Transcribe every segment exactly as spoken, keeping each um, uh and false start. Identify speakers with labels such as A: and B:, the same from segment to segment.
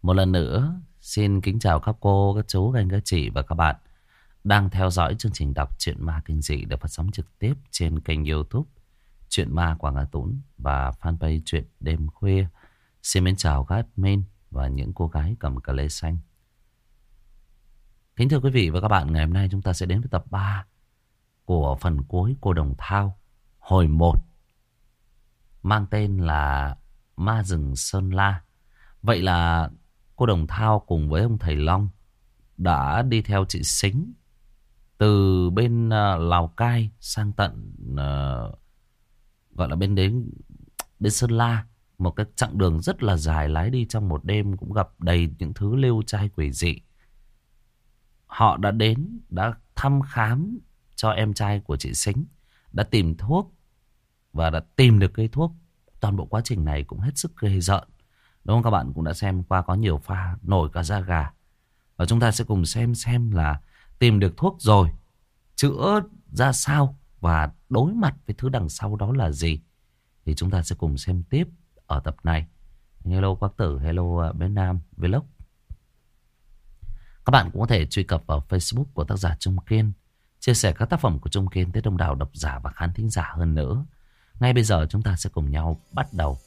A: Một lần nữa, xin kính chào các cô, các chú, các anh, các chị và các bạn đang theo dõi chương trình đọc truyện ma kinh dị được phát sóng trực tiếp trên kênh YouTube Truyện Ma Quảng Hà Tũng và fanpage Truyện Đêm Khuya. Xin mến chào các admin và những cô gái cầm cà lê xanh. Kính thưa quý vị và các bạn, ngày hôm nay chúng ta sẽ đến với tập ba của phần cuối Cô Đồng Thao hồi một, mang tên là Ma Rừng Sơn La. Vậy là cô Đồng Thao cùng với ông thầy Long đã đi theo chị Sính từ bên uh, Lào Cai sang tận uh, gọi là bên đến đến Sơn La. Một cái chặng đường rất là dài, lái đi trong một đêm cũng gặp đầy những thứ lưu trai quỷ dị. Họ đã đến, đã thăm khám cho em trai của chị Sính, đã tìm thuốc và đã tìm được cây thuốc. Toàn bộ quá trình này cũng hết sức ghê rợn. Đúng không? Các bạn cũng đã xem qua, có nhiều pha nổi cả da gà. Và chúng ta sẽ cùng xem xem là tìm được thuốc rồi, chữa ra sao và đối mặt với thứ đằng sau đó là gì. Thì chúng ta sẽ cùng xem tiếp ở tập này. Hello Quác Tử, hello Bé Nam Vlog. Các bạn cũng có thể truy cập vào Facebook của tác giả Trung Kiên, chia sẻ các tác phẩm của Trung Kiên tới đông đảo độc giả và khán thính giả hơn nữa. Ngay bây giờ chúng ta sẽ cùng nhau bắt đầu.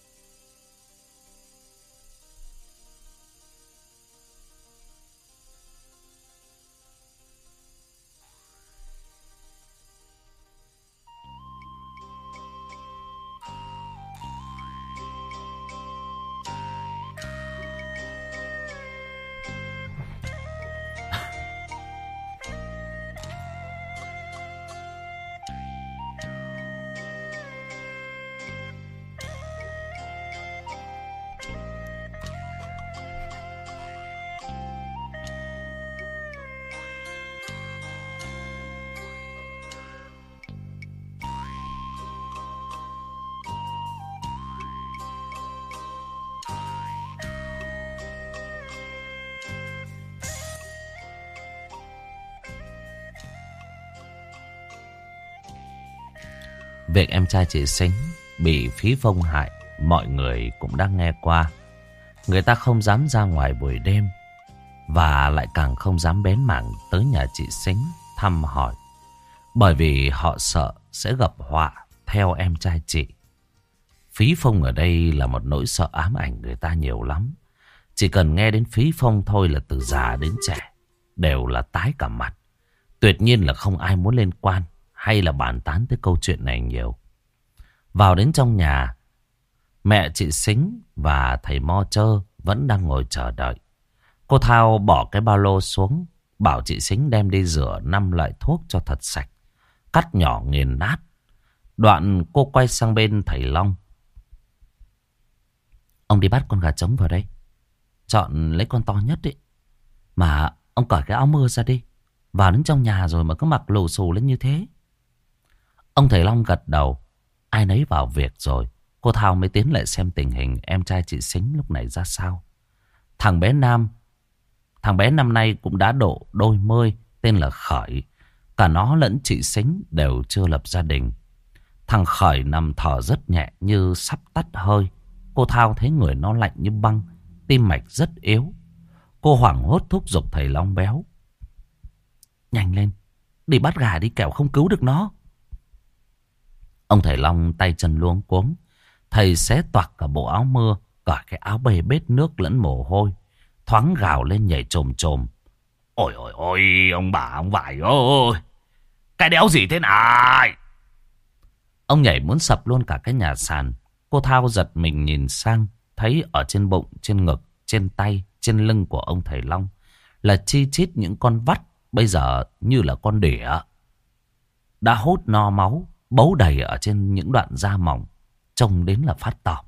A: Việc em trai chị Sính bị Phí Phong hại, mọi người cũng đang nghe qua. Người ta không dám ra ngoài buổi đêm, và lại càng không dám bén mảng tới nhà chị Sính thăm hỏi, bởi vì họ sợ sẽ gặp họa theo em trai chị. Phí Phong ở đây là một nỗi sợ ám ảnh người ta nhiều lắm. Chỉ cần nghe đến Phí Phong thôi là từ già đến trẻ đều là tái cả mặt. Tuyệt nhiên là không ai muốn lên quan hay là bàn tán tới câu chuyện này nhiều. Vào đến trong nhà, mẹ chị Sính và thầy Mo Chơ vẫn đang ngồi chờ đợi. Cô Thao bỏ cái ba lô xuống, bảo chị Sính đem đi rửa năm loại thuốc cho thật sạch, cắt nhỏ nghiền nát. Đoạn cô quay sang bên thầy Long. Ông đi bắt con gà trống vào đây, chọn lấy con to nhất đi. Mà ông cởi cái áo mưa ra đi, vào đến trong nhà rồi mà cứ mặc lù xù lên như thế. Ông thầy Long gật đầu. Ai nấy vào việc rồi. Cô Thao mới tiến lại xem tình hình em trai chị Sính lúc này ra sao. Thằng bé Nam Thằng bé năm nay cũng đã độ đôi mươi, tên là Khởi. Cả nó lẫn chị Sính đều chưa lập gia đình. Thằng Khởi nằm thở rất nhẹ như sắp tắt hơi. Cô Thao thấy người nó lạnh như băng, tim mạch rất yếu. Cô hoảng hốt thúc giục thầy Long béo. Nhanh lên, đi bắt gà đi, kẻo không cứu được nó. Ông thầy Long tay chân luống cuống. Thầy xé toạc cả bộ áo mưa, cả cái áo bê bết nước lẫn mồ hôi, thoáng gào lên nhảy chồm chồm. Ôi ôi ôi, ông bà ông vải ơi, cái đéo gì thế này? Ông nhảy muốn sập luôn cả cái nhà sàn. Cô Thao giật mình nhìn sang, thấy ở trên bụng, trên ngực, trên tay, trên lưng của ông thầy Long là chi chít những con vắt, bây giờ như là con đỉa, đã hút no máu, bấu đầy ở trên những đoạn da mỏng, trông đến là phát tỏ.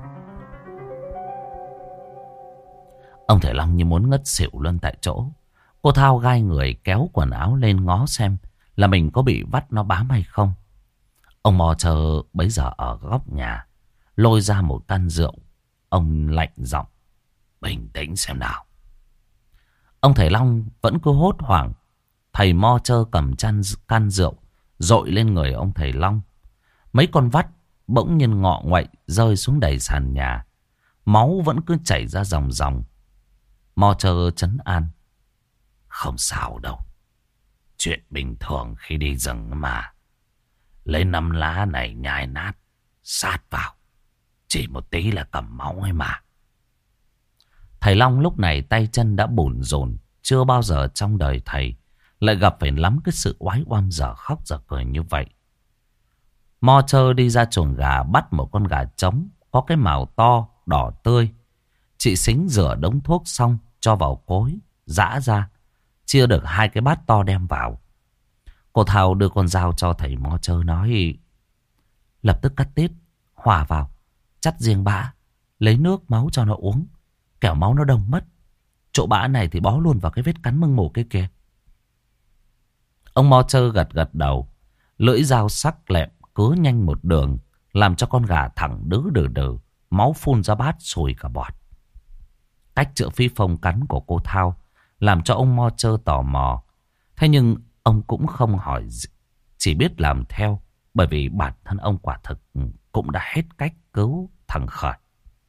A: Ông thầy Long như muốn ngất xỉu luôn tại chỗ. Cô Thao gai người kéo quần áo lên ngó xem là mình có bị vắt nó bám hay không. Ông Mò Chờ bấy giờ ở góc nhà lôi ra một can rượu. Ông lạnh giọng. Bình tĩnh xem nào. Ông thầy Long vẫn cứ hốt hoảng. Thầy Mo Chơ cầm chăn can rượu dội lên người ông thầy Long. Mấy con vắt bỗng nhiên ngọ nguậy rơi xuống đầy sàn nhà. Máu vẫn cứ chảy ra ròng ròng. Mo Chơ trấn an. Không sao đâu. Chuyện bình thường khi đi rừng mà. Lấy năm lá này nhai nát, sát vào. Chỉ một tí là cầm máu ấy mà. Thầy Long lúc này tay chân đã bủn rủn. Chưa bao giờ trong đời thầy lại gặp phải lắm cái sự oái oăm dở khóc dở cười như vậy. Mo Chơ đi ra chuồng gà bắt một con gà trống có cái mào to, đỏ tươi. Chị Sính rửa đống thuốc xong cho vào cối, giã ra. Chia được hai cái bát to đem vào. Cô Thao đưa con dao cho thầy Mo Chơ nói. Lập tức cắt tiết, hòa vào, chắt riêng bã, lấy nước máu cho nó uống. Kẻo máu nó đông mất. Chỗ bã này thì bó luôn vào cái vết cắn mưng mủ kia kìa. Ông Mo Chơ gật gật đầu. Lưỡi dao sắc lẹm cứ nhanh một đường, làm cho con gà thẳng đứ đừ đừ, máu phun ra bát sùi cả bọt. Cách chữa phi phong cắn của cô Thao làm cho ông Mo Chơ tò mò. Thế nhưng ông cũng không hỏi gì, chỉ biết làm theo. Bởi vì bản thân ông quả thực cũng đã hết cách cứu thằng Khởi.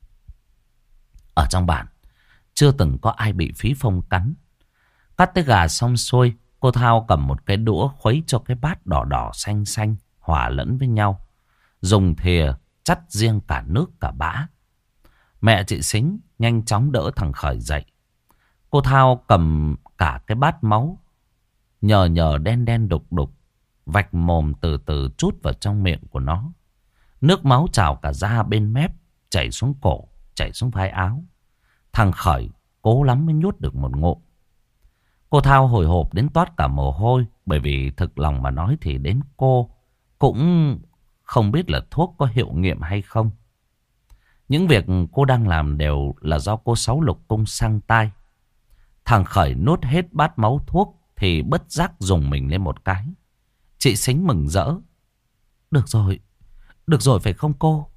A: Ở trong bản chưa từng có ai bị phí phong cắn. Cắt cái gà xong xuôi, cô Thao cầm một cái đũa khuấy cho cái bát đỏ đỏ xanh xanh hòa lẫn với nhau. Dùng thìa chắt riêng cả nước cả bã. Mẹ chị Sính nhanh chóng đỡ thằng Khởi dậy. Cô Thao cầm cả cái bát máu nhờ nhờ đen đen đục đục, vạch mồm từ từ trút vào trong miệng của nó. Nước máu trào cả ra bên mép, chảy xuống cổ, chảy xuống vai áo. Thằng Khởi cố lắm mới nhốt được một ngụm. Cô Thao hồi hộp đến toát cả mồ hôi. Bởi vì thực lòng mà nói thì đến cô cũng không biết là thuốc có hiệu nghiệm hay không. Những việc cô đang làm đều là do cô Sáu Lục Cung sang tai. Thằng Khởi nuốt hết bát máu thuốc thì bất giác dùng mình lên một cái. Chị Sính mừng rỡ. Được rồi, được rồi phải không cô?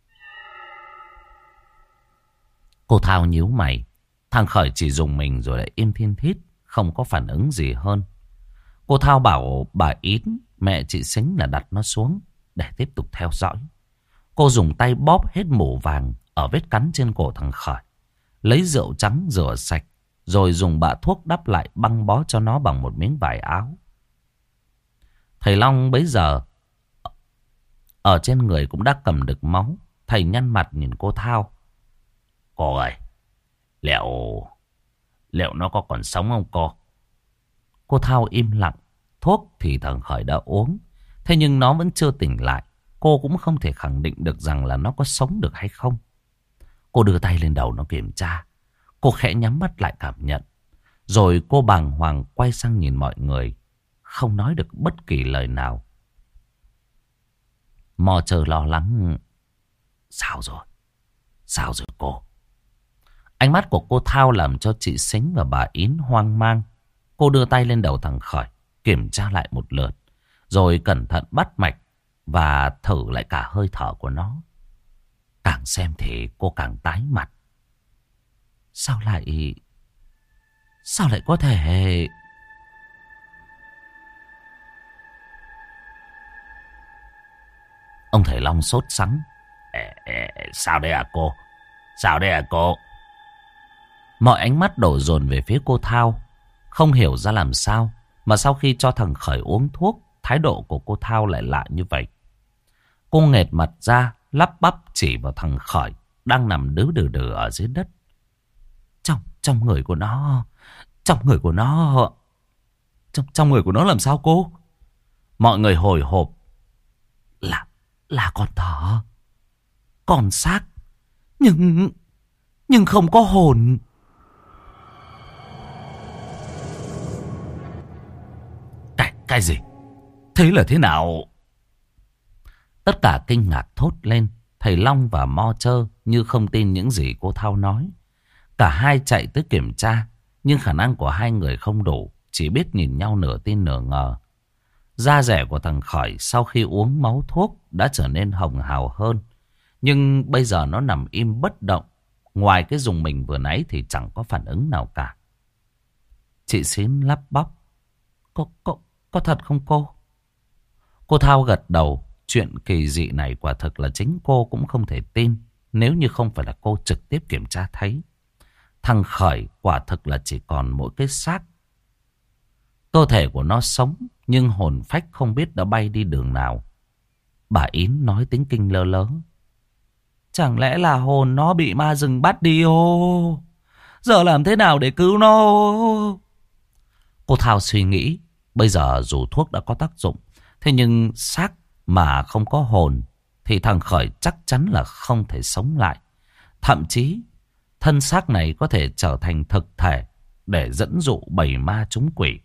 A: Cô Thao nhíu mày. Thằng Khởi chỉ dùng mình rồi lại im thiên thít, không có phản ứng gì hơn. Cô Thao bảo bà Ín, mẹ chị Sính là đặt nó xuống để tiếp tục theo dõi. Cô dùng tay bóp hết mủ vàng ở vết cắn trên cổ thằng Khởi. Lấy rượu trắng rửa sạch, rồi dùng bạ thuốc đắp lại băng bó cho nó bằng một miếng vải áo. Thầy Long bấy giờ ở trên người cũng đã cầm được máu. Thầy nhăn mặt nhìn cô Thao. Cô ơi, liệu Liệu nó có còn sống không cô? Cô Thao im lặng. Thuốc thì thằng Khởi đã uống, thế nhưng nó vẫn chưa tỉnh lại. Cô cũng không thể khẳng định được rằng là nó có sống được hay không. Cô đưa tay lên đầu nó kiểm tra. Cô khẽ nhắm mắt lại cảm nhận. Rồi cô bàng hoàng quay sang nhìn mọi người, không nói được bất kỳ lời nào. Mo Chơ lo lắng. Sao rồi? Sao rồi cô? Ánh mắt của cô Thao làm cho chị Sính và bà Ín hoang mang. Cô đưa tay lên đầu thằng Khởi, kiểm tra lại một lượt, rồi cẩn thận bắt mạch và thử lại cả hơi thở của nó. Càng xem thì cô càng tái mặt. Sao lại... Sao lại có thể... Ông thầy Long sốt sắng. Ê, ê, sao đây à cô? Sao đây à cô? Mọi ánh mắt đổ dồn về phía cô Thao. Không hiểu ra làm sao mà sau khi cho thằng Khởi uống thuốc, thái độ của cô Thao lại lạ như vậy. Cô nghệt mặt ra, lắp bắp chỉ vào thằng Khởi đang nằm đứ đừ đừ ở dưới đất. Trong, trong người của nó... Trong người của nó... Trong, trong người của nó làm sao cô? Mọi người hồi hộp. Là... Là con thỏ. Con xác. Nhưng... Nhưng không có hồn. Cái... Cái gì? Thế là thế nào? Tất cả kinh ngạc thốt lên. Thầy Long và Mo Chơ như không tin những gì cô Thao nói. Cả hai chạy tới kiểm tra, nhưng khả năng của hai người không đủ, chỉ biết nhìn nhau nửa tin nửa ngờ. Da rẻ của thằng Khởi sau khi uống máu thuốc đã trở nên hồng hào hơn. Nhưng bây giờ nó nằm im bất động. Ngoài cái dùng mình vừa nãy thì chẳng có phản ứng nào cả. Chị Sín lắp bắp. Có, có, có thật không cô? Cô Thao gật đầu. Chuyện kỳ dị này quả thực là chính cô cũng không thể tin, nếu như không phải là cô trực tiếp kiểm tra thấy. Thằng Khởi quả thực là chỉ còn mỗi cái xác. Cơ thể của nó sống, nhưng hồn phách không biết đã bay đi đường nào. Bà Ín nói tính kinh lơ lớ. Chẳng lẽ là hồn nó bị ma rừng bắt đi ô? Giờ làm thế nào để cứu nó? Cô Thao suy nghĩ. Bây giờ dù thuốc đã có tác dụng, thế nhưng xác mà không có hồn thì thằng Khởi chắc chắn là không thể sống lại. Thậm chí thân xác này có thể trở thành thực thể để dẫn dụ bầy ma trúng quỷ.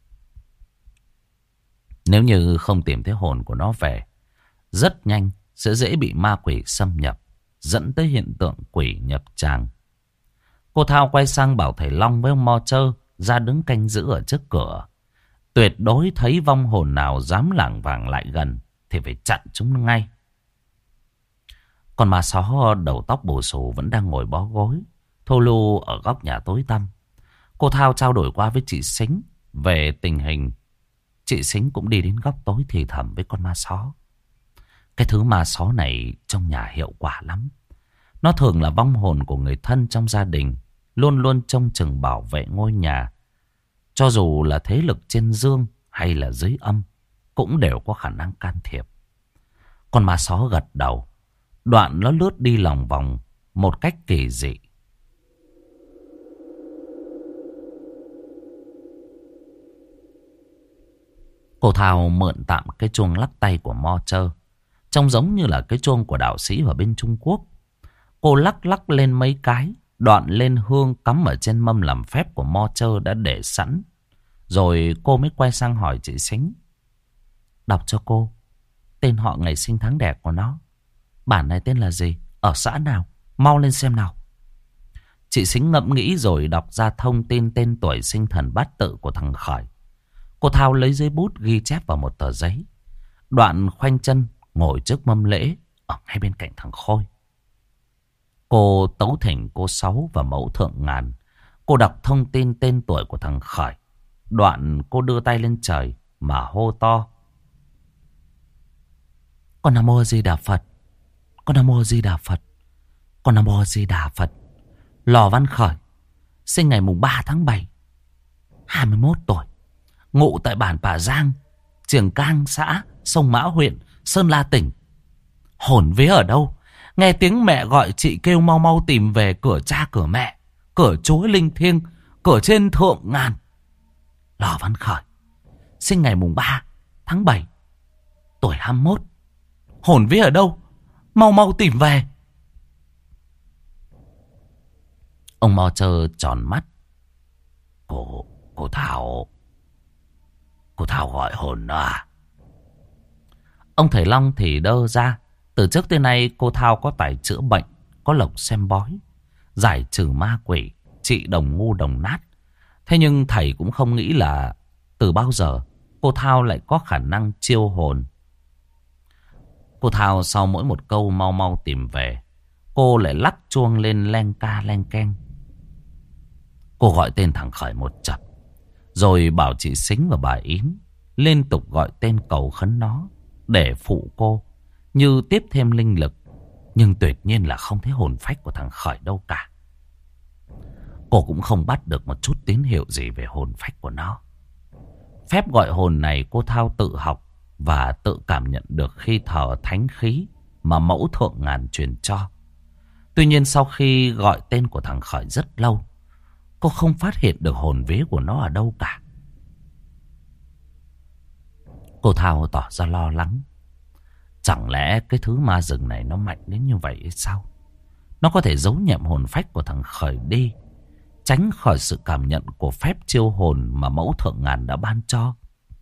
A: Nếu như không tìm thấy hồn của nó về, rất nhanh sẽ dễ bị ma quỷ xâm nhập, dẫn tới hiện tượng quỷ nhập tràng. Cô Thao quay sang bảo thầy Long với ông Mo Chơ ra đứng canh giữ ở trước cửa. Tuyệt đối thấy vong hồn nào dám lảng vảng lại gần thì phải chặn chúng ngay. Còn ma só đầu tóc bù xù vẫn đang ngồi bó gối thô lu ở góc nhà tối tăm. Cô Thao trao đổi qua với chị Sính về tình hình. Chị Sính cũng đi đến góc tối thì thầm với con ma só. Cái thứ ma só này trong nhà hiệu quả lắm. Nó thường là vong hồn của người thân trong gia đình, luôn luôn trông chừng bảo vệ ngôi nhà. Cho dù là thế lực trên dương hay là dưới âm, cũng đều có khả năng can thiệp. Con ma só gật đầu. Đoạn nó lướt đi lòng vòng một cách kỳ dị. Cô Thao mượn tạm cái chuông lắc tay của Mo Chơ, trông giống như là cái chuông của đạo sĩ ở bên Trung Quốc. Cô lắc lắc lên mấy cái, đoạn lên hương cắm ở trên mâm làm phép của Mo Chơ đã để sẵn. Rồi cô mới quay sang hỏi chị Sính. Đọc cho cô tên họ ngày sinh tháng đẻ của nó. Bản này tên là gì? Ở xã nào? Mau lên xem nào. Chị Sính ngẫm nghĩ rồi đọc ra thông tin tên tuổi sinh thần bát tự của thằng Khởi. Cô Thao lấy giấy bút ghi chép vào một tờ giấy. Đoạn khoanh chân ngồi trước mâm lễ ở ngay bên cạnh thằng Khôi. Cô tấu thỉnh cô Sáu và mẫu thượng ngàn. Cô đọc thông tin tên tuổi của thằng Khởi. Đoạn cô đưa tay lên trời mà hô to. Con Nam Mô Di Đà Phật. Con Nam Mô Di Đà Phật. Con Nam Mô Di Đà Phật. Lò Văn Khởi, sinh ngày mùng ba tháng bảy, hai mươi mốt tuổi, ngụ tại bản Pà Giang, Triềng Cang, xã Sông Mã, huyện Sơn La, tỉnh. Hồn vía ở đâu? Nghe tiếng mẹ gọi chị kêu mau mau tìm về cửa cha cửa mẹ, cửa chúa linh thiêng, cửa trên thượng ngàn. Lò Văn Khởi, sinh ngày mùng ba tháng bảy, tuổi hai mươi mốt. Hồn vía ở đâu? Mau mau tìm về. Ông Mo Chơ tròn mắt. Cô, cô Thảo, cô Thảo gọi hồn à? Ông thầy Long thì đơ ra. Từ trước tới nay cô Thao có tài chữa bệnh, có lộc xem bói, giải trừ ma quỷ, trị đồng ngu đồng nát. Thế nhưng thầy cũng không nghĩ là từ bao giờ cô Thao lại có khả năng chiêu hồn. Cô Thao sau mỗi một câu mau mau tìm về, cô lại lắc chuông lên len ca len keng. Cô gọi tên thằng Khởi một chập, rồi bảo chị Sính và bà Ín liên tục gọi tên cầu khấn nó để phụ cô, như tiếp thêm linh lực. Nhưng tuyệt nhiên là không thấy hồn phách của thằng Khởi đâu cả. Cô cũng không bắt được một chút tín hiệu gì về hồn phách của nó. Phép gọi hồn này cô Thao tự học và tự cảm nhận được khi thờ thánh khí mà mẫu thượng ngàn truyền cho. Tuy nhiên sau khi gọi tên của thằng Khởi rất lâu, cô không phát hiện được hồn vía của nó ở đâu cả. Cô Thao tỏ ra lo lắng. Chẳng lẽ cái thứ ma rừng này nó mạnh đến như vậy hay sao? Nó có thể giấu nhẹm hồn phách của thằng Khởi đi, tránh khỏi sự cảm nhận của phép chiêu hồn mà mẫu thượng ngàn đã ban cho.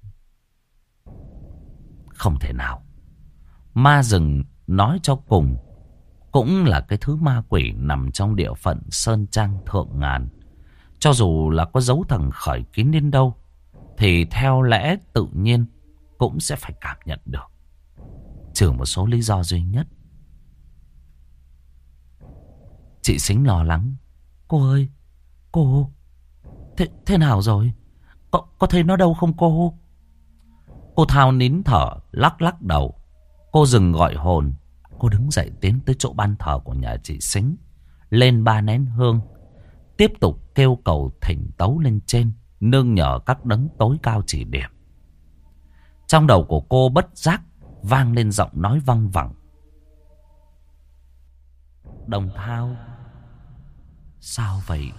A: Không thể nào. Ma rừng nói cho cùng cũng là cái thứ ma quỷ nằm trong địa phận Sơn Trang Thượng Ngàn. Cho dù là có giấu thằng Khởi kín đến đâu, thì theo lẽ tự nhiên cũng sẽ phải cảm nhận được. Trừ một số lý do duy nhất. Chị Sính lo lắng. Cô ơi, cô, thế, thế nào rồi? Có, có thấy nó đâu không cô? Cô Thao nín thở, lắc lắc đầu. Cô dừng gọi hồn. Cô đứng dậy tiến tới chỗ ban thờ của nhà chị Sính, lên ba nén hương, tiếp tục kêu cầu thỉnh tấu lên trên, nương nhờ các đấng tối cao chỉ điểm. Trong đầu của cô bất giác vang lên giọng nói văng vẳng. Đồng Thao, sao vậy?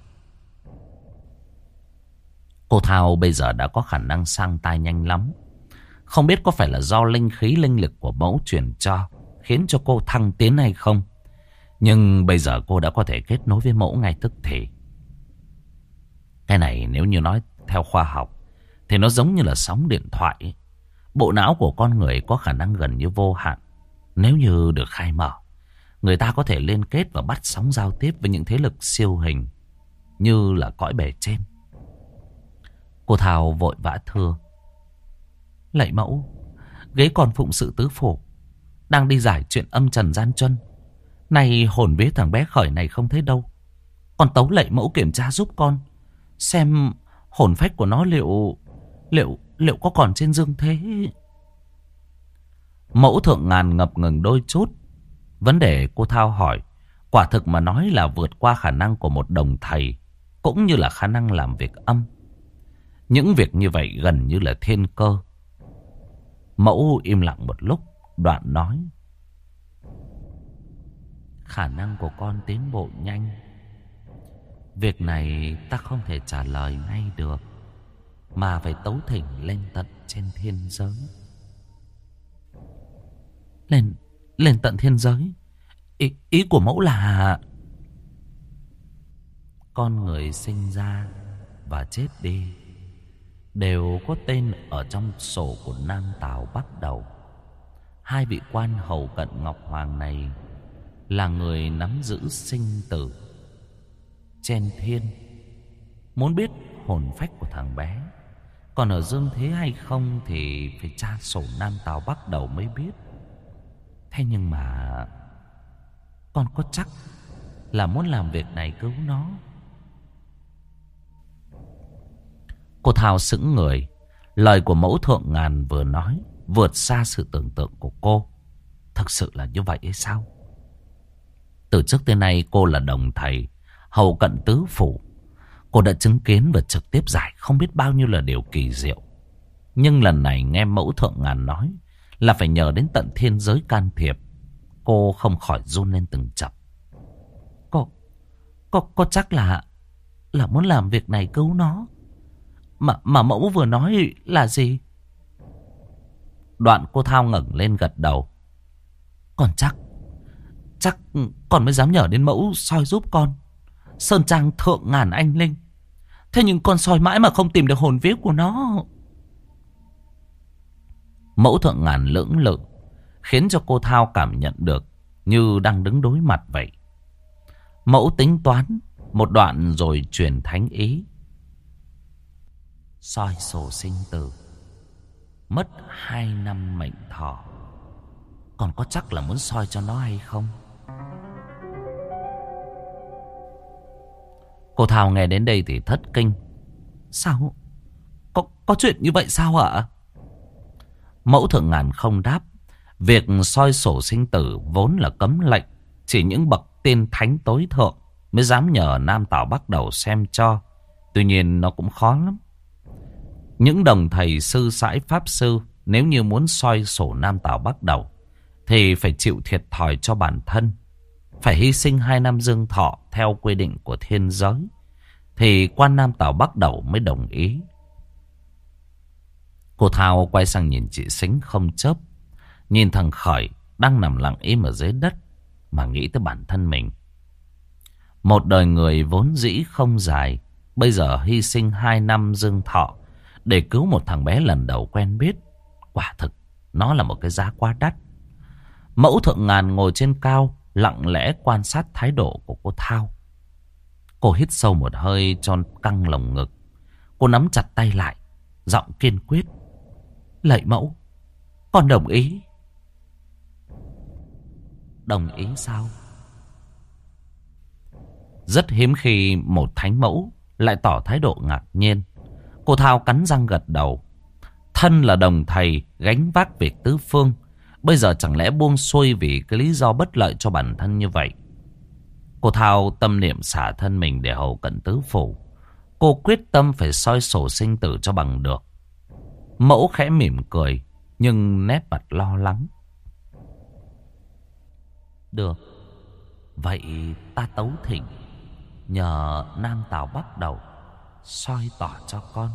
A: Cô Thao bây giờ đã có khả năng sang tai nhanh lắm. Không biết có phải là do linh khí linh lực của mẫu truyền cho, khiến cho cô thăng tiến hay không. Nhưng bây giờ cô đã có thể kết nối với mẫu ngay tức thì. Cái này nếu như nói theo khoa học thì nó giống như là sóng điện thoại. Bộ não của con người có khả năng gần như vô hạn. Nếu như được khai mở, người ta có thể liên kết và bắt sóng giao tiếp với những thế lực siêu hình như là cõi bề trên. Cô Thảo vội vã thưa: Lạy mẫu, ghế còn phụng sự tứ phủ, đang đi giải chuyện âm trần gian truân. Này hồn vía thằng bé Khởi này không thấy đâu. Con tấu lạy mẫu kiểm tra giúp con, xem hồn phách của nó liệu Liệu Liệu có còn trên dương thế. Mẫu Thượng Ngàn ngập ngừng đôi chút. Vấn đề cô Thao hỏi quả thực mà nói là vượt qua khả năng của một đồng thầy, cũng như là khả năng làm việc âm. Những việc như vậy gần như là thiên cơ. Mẫu im lặng một lúc, đoạn nói: Khả năng của con tiến bộ nhanh. Việc này ta không thể trả lời ngay được, mà phải tấu thỉnh lên tận trên thiên giới. Lên Lên tận thiên giới? Ý, ý của mẫu là con người sinh ra và chết đi đều có tên ở trong sổ của Nam Tào Bắc Đầu. Hai vị quan hầu cận Ngọc Hoàng này là người nắm giữ sinh tử trên thiên. Muốn biết hồn phách của thằng bé còn ở dương thế hay không thì phải tra sổ Nam Tào Bắc Đầu mới biết. Thế nhưng mà con có chắc là muốn làm việc này cứu nó? Cô Thao sững người. Lời của mẫu Thượng Ngàn vừa nói vượt xa sự tưởng tượng của cô. Thực sự là như vậy hay sao? Từ trước tới nay cô là đồng thầy, hầu cận tứ phủ. Cô đã chứng kiến và trực tiếp giải không biết bao nhiêu là điều kỳ diệu. Nhưng lần này nghe mẫu Thượng Ngàn nói là phải nhờ đến tận thiên giới can thiệp, cô không khỏi run lên từng chập. Cô, cô, cô chắc là là muốn làm việc này cứu nó. Mà, mà mẫu vừa nói là gì? Đoạn cô Thao ngẩng lên gật đầu. Còn chắc, chắc con mới dám nhờ đến mẫu soi giúp con. Sơn trang thượng ngàn anh linh. Thế nhưng con soi mãi mà không tìm được hồn vía của nó. Mẫu Thượng Ngàn lưỡng lự, khiến cho cô Thao cảm nhận được như đang đứng đối mặt vậy. Mẫu tính toán một đoạn rồi truyền thánh ý. Soi sổ sinh tử, mất hai năm mệnh thọ. Còn có chắc là muốn soi cho nó hay không? Cô Thao nghe đến đây thì thất kinh. Sao? Có, có chuyện như vậy sao ạ? Mẫu Thượng Ngàn không đáp. Việc soi sổ sinh tử vốn là cấm lệnh. Chỉ những bậc tiên thánh tối thượng mới dám nhờ Nam Tào Bắc Đầu xem cho. Tuy nhiên nó cũng khó lắm. Những đồng thầy sư sãi pháp sư nếu như muốn soi sổ Nam Tào Bắc Đầu thì phải chịu thiệt thòi cho bản thân. Phải hy sinh hai năm dương thọ theo quy định của thiên giới thì quan Nam Tào Bắc Đầu mới đồng ý. Cô Thao quay sang nhìn chị Sính không chớp. Nhìn thằng Khởi đang nằm lặng im ở dưới đất mà nghĩ tới bản thân mình. Một đời người vốn dĩ không dài, bây giờ hy sinh hai năm dương thọ để cứu một thằng bé lần đầu quen biết. Quả thực nó là một cái giá quá đắt. Mẫu Thượng Ngàn ngồi trên cao, lặng lẽ quan sát thái độ của cô Thao. Cô hít sâu một hơi cho căng lồng ngực. Cô nắm chặt tay lại, giọng kiên quyết. Lạy mẫu, con đồng ý. Đồng ý sao? Rất hiếm khi một thánh mẫu lại tỏ thái độ ngạc nhiên. Cô Thao cắn răng gật đầu. Thân là đồng thầy gánh vác việc tứ phương, bây giờ chẳng lẽ buông xuôi vì cái lý do bất lợi cho bản thân như vậy? Cô Cô Thao tâm niệm xả thân mình để hầu cận tứ phủ. Cô quyết tâm phải soi sổ sinh tử cho bằng được. Mẫu khẽ mỉm cười, nhưng nét mặt lo lắng. Được, vậy ta tấu thỉnh, nhờ Nam Tào bắt đầu soi tỏ cho con.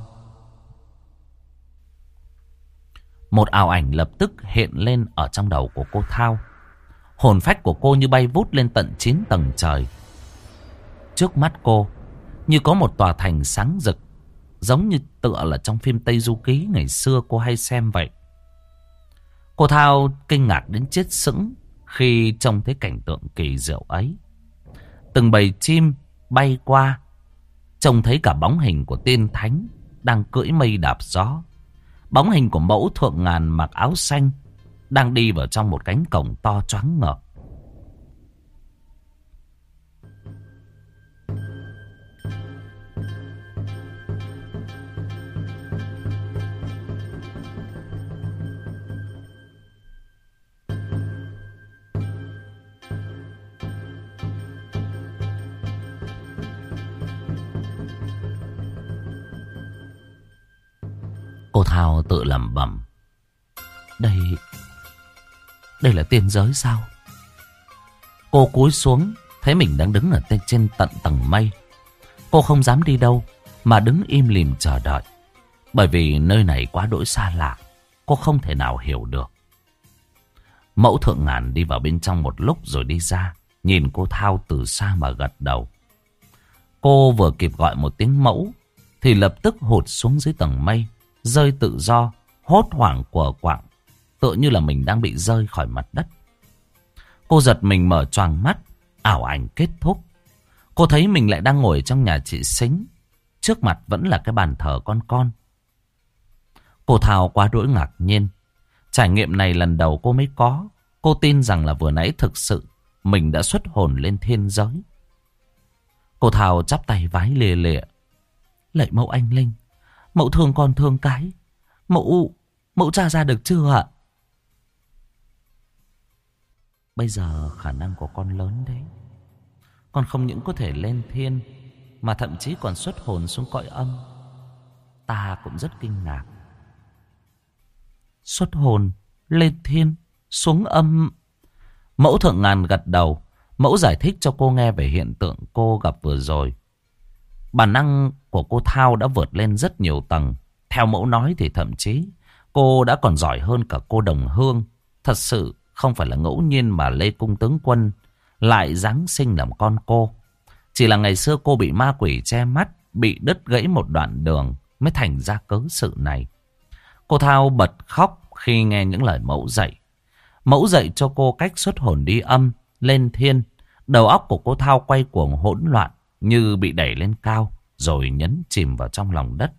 A: Một ảo ảnh lập tức hiện lên ở trong đầu của cô Thao. Hồn phách của cô như bay vút lên tận chín tầng trời. Trước mắt cô như có một tòa thành sáng rực, giống như tựa là trong phim Tây Du Ký ngày xưa cô hay xem vậy. Cô Thao kinh ngạc đến chết sững khi trông thấy cảnh tượng kỳ diệu ấy. Từng bầy chim bay qua, trông thấy cả bóng hình của tiên thánh đang cưỡi mây đạp gió. Bóng hình của mẫu thượng ngàn mặc áo xanh đang đi vào trong một cánh cổng to choáng ngợp. Cô Thao tự lẩm bẩm. Đây... Đây là tiên giới sao? Cô cúi xuống, thấy mình đang đứng ở trên tận tầng mây. Cô không dám đi đâu, mà đứng im lìm chờ đợi. Bởi vì nơi này quá đỗi xa lạ, cô không thể nào hiểu được. Mẫu thượng ngàn đi vào bên trong một lúc rồi đi ra, nhìn cô Thao từ xa mà gật đầu. Cô vừa kịp gọi một tiếng mẫu, thì lập tức hụt xuống dưới tầng mây, rơi tự do, hốt hoảng của quạng, tựa như là mình đang bị rơi khỏi mặt đất. Cô giật mình mở choàng mắt, ảo ảnh kết thúc. Cô thấy mình lại đang ngồi trong nhà chị Sính, trước mặt vẫn là cái bàn thờ con con. Cô Thao quá đỗi ngạc nhiên. Trải nghiệm này lần đầu cô mới có. Cô tin rằng là vừa nãy thực sự mình đã xuất hồn lên thiên giới. Cô Thao chắp tay vái lìa lịa. Lạy mẫu anh linh, mẫu thương con thương cái. Mẫu, mẫu tra ra được chưa ạ? Bây giờ khả năng của con lớn đấy. Con không những có thể lên thiên, mà thậm chí còn xuất hồn xuống cõi âm. Ta cũng rất kinh ngạc. Xuất hồn, lên thiên, xuống âm. Mẫu thượng ngàn gật đầu. Mẫu giải thích cho cô nghe về hiện tượng cô gặp vừa rồi. Bản năng của cô Thao đã vượt lên rất nhiều tầng. Theo mẫu nói thì thậm chí cô đã còn giỏi hơn cả cô đồng hương. Thật sự không phải là ngẫu nhiên mà Lê Cung tướng quân lại giáng sinh làm con cô. Chỉ là ngày xưa cô bị ma quỷ che mắt, bị đứt gãy một đoạn đường mới thành ra cớ sự này. Cô Thao bật khóc khi nghe những lời mẫu dạy. Mẫu dạy cho cô cách xuất hồn đi âm, lên thiên. Đầu óc của cô Thao quay cuồng hỗn loạn, như bị đẩy lên cao rồi nhấn chìm vào trong lòng đất.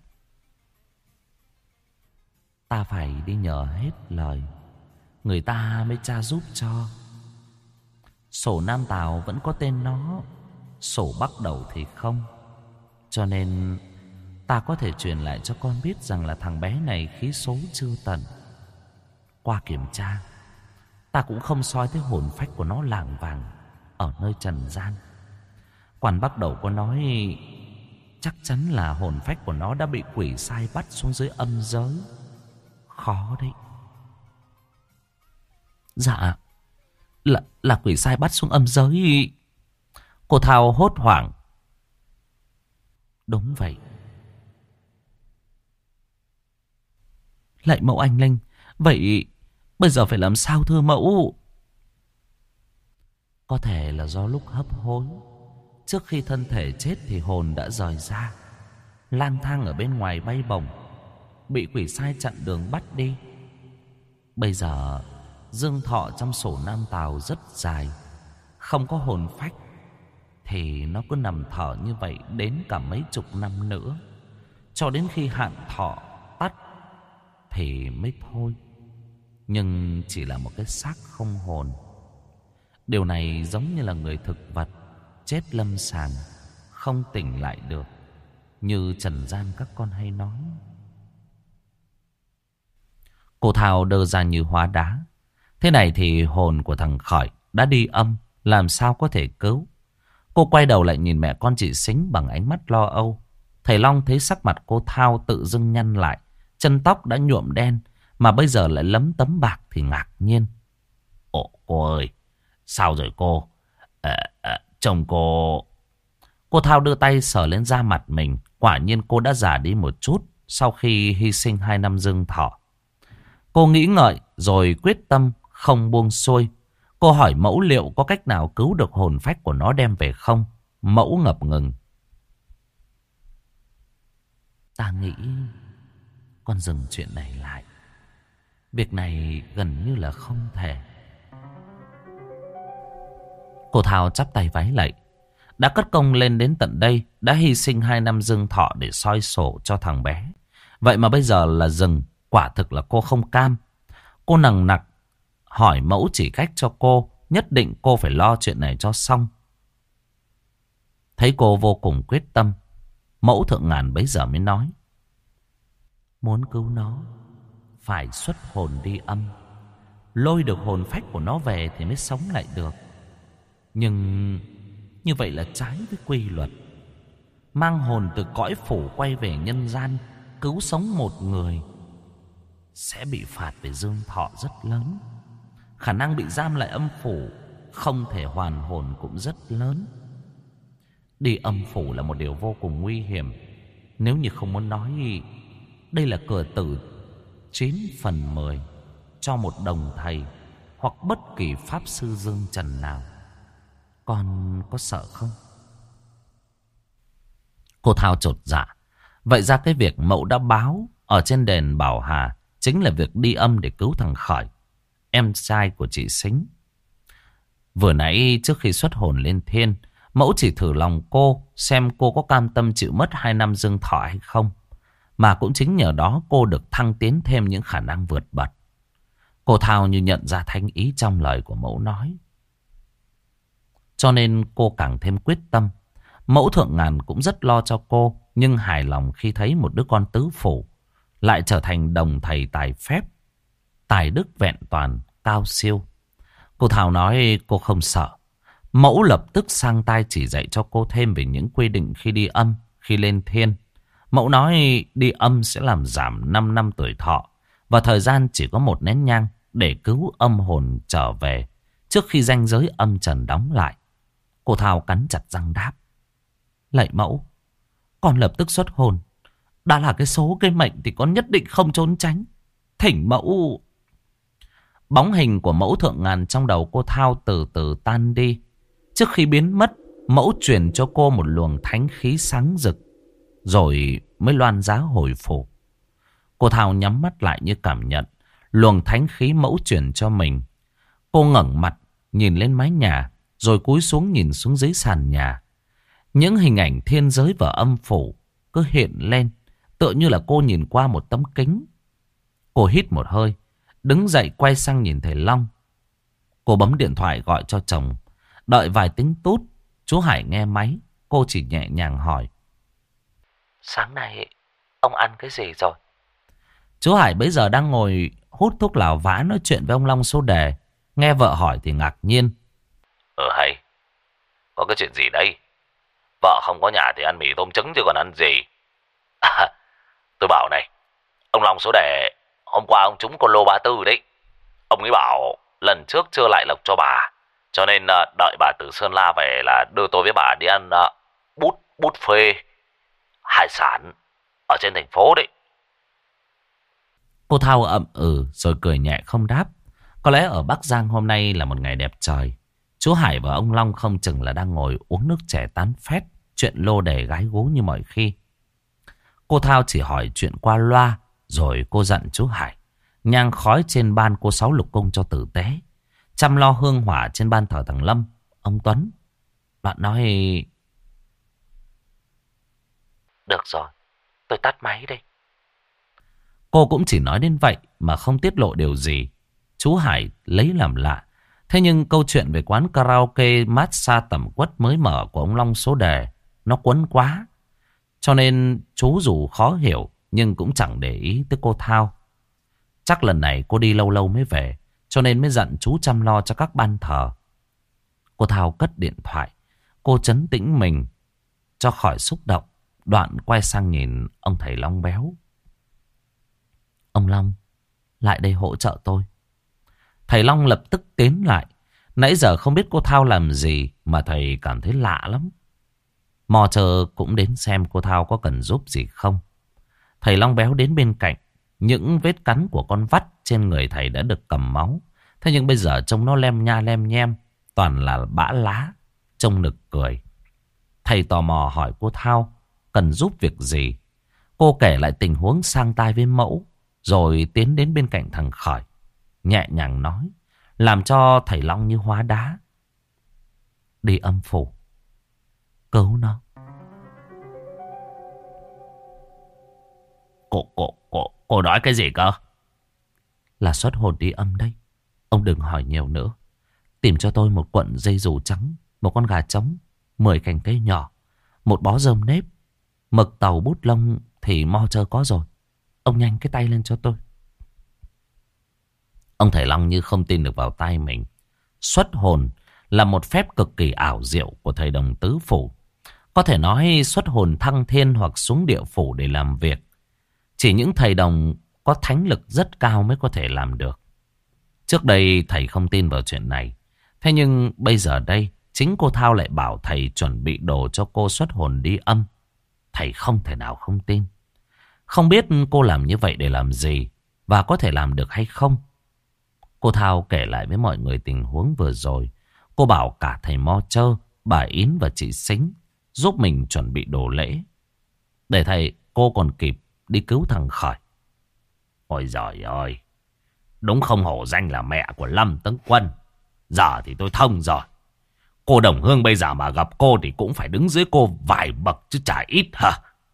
A: Ta phải đi nhờ hết lời, người ta mới tra giúp cho. Sổ Nam Tào vẫn có tên nó, sổ Bắc Đầu thì không. Cho nên ta có thể truyền lại cho con biết rằng là thằng bé này khí số chưa tận. Qua kiểm tra, ta cũng không soi thấy hồn phách của nó lảng vàng ở nơi trần gian. Quan Bắc Đầu có nói chắc chắn là hồn phách của nó đã bị quỷ sai bắt xuống dưới âm giới. Khó đấy. Dạ, là, là quỷ sai bắt xuống âm giới. Cô Thao hốt hoảng. Đúng vậy. Lạy mẫu anh linh, vậy bây giờ phải làm sao thưa mẫu? Có thể là do lúc hấp hối, trước khi thân thể chết thì hồn đã rời ra, lang thang ở bên ngoài bay bổng, bị quỷ sai chặn đường bắt đi. Bây giờ dương thọ trong sổ Nam Tào rất dài, không có hồn phách, thì nó cứ nằm thở như vậy đến cả mấy chục năm nữa, cho đến khi hạn thọ tắt thì mới thôi. Nhưng chỉ là một cái xác không hồn. Điều này giống như là người thực vật chết lâm sàng, không tỉnh lại được, như trần gian các con hay nói. Cô Thao đơ ra như hóa đá. Thế này thì hồn của thằng Khởi đã đi âm, làm sao có thể cứu? Cô quay đầu lại nhìn mẹ con chị Sính bằng ánh mắt lo âu. Thầy Long thấy sắc mặt cô Thao tự dưng nhăn lại. Chân tóc đã nhuộm đen mà bây giờ lại lấm tấm bạc thì ngạc nhiên. Ồ cô ơi, sao rồi cô? À, à, chồng cô... Cô Thao đưa tay sờ lên da mặt mình. Quả nhiên cô đã già đi một chút sau khi hy sinh hai năm dương thọ. Cô nghĩ ngợi rồi quyết tâm không buông xuôi. Cô hỏi Mẫu liệu có cách nào cứu được hồn phách của nó đem về không? Mẫu ngập ngừng. Ta nghĩ con dừng chuyện này lại. Việc này gần như là không thể. Cô Thao chắp tay vái lạy. Đã cất công lên đến tận đây, đã hy sinh hai năm dương thọ để soi sổ cho thằng bé. Vậy mà bây giờ là dừng, quả thực là cô không cam. Cô nằng nặc hỏi Mẫu chỉ cách cho cô, nhất định cô phải lo chuyện này cho xong. Thấy cô vô cùng quyết tâm, Mẫu Thượng Ngàn bấy giờ mới nói. Muốn cứu nó, phải xuất hồn đi âm. Lôi được hồn phách của nó về thì mới sống lại được. Nhưng như vậy là trái với quy luật. Mang hồn từ cõi phủ quay về nhân gian, cứu sống một người sẽ bị phạt về dương thọ rất lớn. Khả năng bị giam lại âm phủ, không thể hoàn hồn cũng rất lớn. Đi âm phủ là một điều vô cùng nguy hiểm. Nếu như không muốn nói, đây là cửa tử chín phần mười cho một đồng thầy hoặc bất kỳ pháp sư dương trần nào. Con có sợ không? Cô Thao chột dạ. Vậy ra cái việc Mẫu đã báo ở trên đền Bảo Hà chính là việc đi âm để cứu thằng Khởi, em trai của chị Sính. Vừa nãy trước khi xuất hồn lên thiên, Mẫu chỉ thử lòng cô xem cô có cam tâm chịu mất hai năm dương thọ hay không. Mà cũng chính nhờ đó cô được thăng tiến thêm những khả năng vượt bật. Cô Thao như nhận ra thánh ý trong lời của Mẫu nói. Cho nên cô càng thêm quyết tâm. Mẫu Thượng Ngàn cũng rất lo cho cô, nhưng hài lòng khi thấy một đứa con tứ phủ lại trở thành đồng thầy tài phép, tài đức vẹn toàn, cao siêu. Cô Thảo nói cô không sợ. Mẫu lập tức sang tai chỉ dạy cho cô thêm về những quy định khi đi âm, khi lên thiên. Mẫu nói đi âm sẽ làm giảm năm năm tuổi thọ, và thời gian chỉ có một nén nhang để cứu âm hồn trở về trước khi ranh giới âm trần đóng lại. Cô Thảo cắn chặt răng đáp. Lạy Mẫu, con lập tức xuất hồn. Đã là cái số cái mệnh thì con nhất định không trốn tránh. Thỉnh Mẫu. Bóng hình của Mẫu Thượng Ngàn trong đầu cô Thao từ từ tan đi. Trước khi biến mất, Mẫu truyền cho cô một luồng thánh khí sáng rực, rồi mới loan giá hồi phủ. Cô Thao nhắm mắt lại như cảm nhận luồng thánh khí Mẫu truyền cho mình. Cô ngẩng mặt nhìn lên mái nhà, rồi cúi xuống nhìn xuống dưới sàn nhà. Những hình ảnh thiên giới và âm phủ cứ hiện lên, tựa như là cô nhìn qua một tấm kính. Cô hít một hơi, đứng dậy quay sang nhìn thầy Long. Cô bấm điện thoại gọi cho chồng. Đợi vài tiếng tút, chú Hải nghe máy. Cô chỉ nhẹ nhàng hỏi. Sáng nay ông ăn cái gì rồi? Chú Hải bây giờ đang ngồi hút thuốc lào vã nói chuyện với ông Long số đề. Nghe vợ hỏi thì ngạc nhiên. Ờ hay, có cái chuyện gì đây? Vợ không có nhà thì ăn mì tôm trứng chứ còn ăn gì. À, tôi bảo này, ông Long số đề hôm qua ông trúng con lô ba tư đấy. Ông ấy bảo lần trước chưa lại lộc cho bà, cho nên đợi bà từ Sơn La về là đưa tôi với bà đi ăn bút bút phê hải sản ở trên thành phố đấy. Cô Thao ậm ừ rồi cười nhẹ không đáp. Có lẽ ở Bắc Giang hôm nay là một ngày đẹp trời. Chú Hải và ông Long không chừng là đang ngồi uống nước chè tán phét, chuyện lô đề gái gú như mọi khi. Cô Thao chỉ hỏi chuyện qua loa, rồi cô dặn chú Hải nhang khói trên ban cô Sáu Lục Cung cho tử tế, chăm lo hương hỏa trên ban thờ thằng Lâm, ông Tuấn. Bạn nói... Được rồi, tôi tắt máy đây. Cô cũng chỉ nói đến vậy mà không tiết lộ điều gì. Chú Hải lấy làm lạ. Thế nhưng câu chuyện về quán karaoke massage tẩm quất mới mở của ông Long số đề nó quấn quá. Cho nên chú dù khó hiểu nhưng cũng chẳng để ý tới cô Thao. Chắc lần này cô đi lâu lâu mới về, cho nên mới dặn chú chăm lo cho các ban thờ. Cô Thao cất điện thoại. Cô trấn tĩnh mình cho khỏi xúc động. Đoạn quay sang nhìn ông thầy Long béo. Ông Long, lại đây hỗ trợ tôi. Thầy Long lập tức tiến lại. Nãy giờ không biết cô Thao làm gì mà thầy cảm thấy lạ lắm. Mò chờ cũng đến xem cô Thao có cần giúp gì không. Thầy Long béo đến bên cạnh. Những vết cắn của con vắt trên người thầy đã được cầm máu. Thế nhưng bây giờ trông nó lem nha lem nhem, toàn là bã lá, trông nực cười. Thầy tò mò hỏi cô Thao cần giúp việc gì. Cô kể lại tình huống sang tai với mẫu, rồi tiến đến bên cạnh thằng Khởi, nhẹ nhàng nói, làm cho thầy Long như hóa đá. Đi âm phủ, cứu nó. Cô, cô, cô, cô nói cái gì cơ? Là xuất hồn đi âm đây. Ông đừng hỏi nhiều nữa. Tìm cho tôi một cuộn dây dù trắng, một con gà trống, mười cành cây nhỏ, một bó rơm nếp, mực tàu bút lông thì mo chơ có rồi. Ông nhanh cái tay lên cho tôi. Ông thầy Long như không tin được vào tay mình. Xuất hồn là một phép cực kỳ ảo diệu của thầy đồng tứ phủ. Có thể nói xuất hồn thăng thiên hoặc xuống địa phủ để làm việc. Chỉ những thầy đồng có thánh lực rất cao mới có thể làm được. Trước đây thầy không tin vào chuyện này. Thế nhưng bây giờ đây, chính cô Thao lại bảo thầy chuẩn bị đồ cho cô xuất hồn đi âm. Thầy không thể nào không tin. Không biết cô làm như vậy để làm gì và có thể làm được hay không. Cô Thao kể lại với mọi người tình huống vừa rồi. Cô bảo cả thầy Mo Chơ, bà Yến và chị Sính giúp mình chuẩn bị đồ lễ. Để thầy cô còn kịp đi cứu thằng Khởi. Ôi giời ơi, đúng không hổ danh là mẹ của Lâm Tấn Quân. Giờ thì tôi thông rồi. Cô Đồng Hương bây giờ mà gặp cô thì cũng phải đứng dưới cô vài bậc chứ chả ít hả?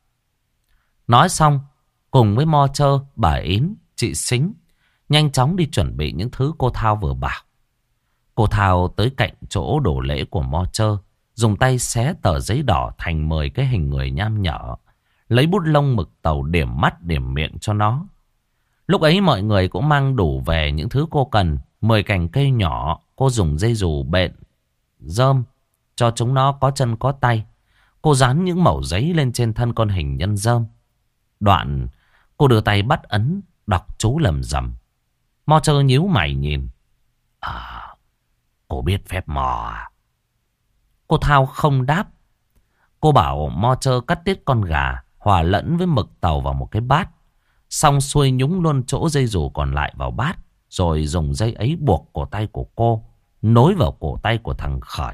A: Nói xong, cùng với Mo Chơ, bà Yến, chị Sính nhanh chóng đi chuẩn bị những thứ cô Thao vừa bảo. Cô Thao tới cạnh chỗ đổ lễ của Mo Chơ, dùng tay xé tờ giấy đỏ thành mười cái hình người nham nhở, lấy bút lông mực tàu điểm mắt điểm miệng cho nó. Lúc ấy mọi người cũng mang đủ về những thứ cô cần. Mười cành cây nhỏ, cô dùng dây dù bện, rơm, cho chúng nó có chân có tay. Cô dán những mẩu giấy lên trên thân con hình nhân rơm. Đoạn, cô đưa tay bắt ấn, đọc chú lầm rầm. Mo Chơ nhíu mày nhìn. À, cô biết phép mò à? Cô Thao không đáp. Cô bảo Mo Chơ cắt tiết con gà, hòa lẫn với mực tàu vào một cái bát. Xong xuôi nhúng luôn chỗ dây dù còn lại vào bát. Rồi dùng dây ấy buộc cổ tay của cô, nối vào cổ tay của thằng Khởi.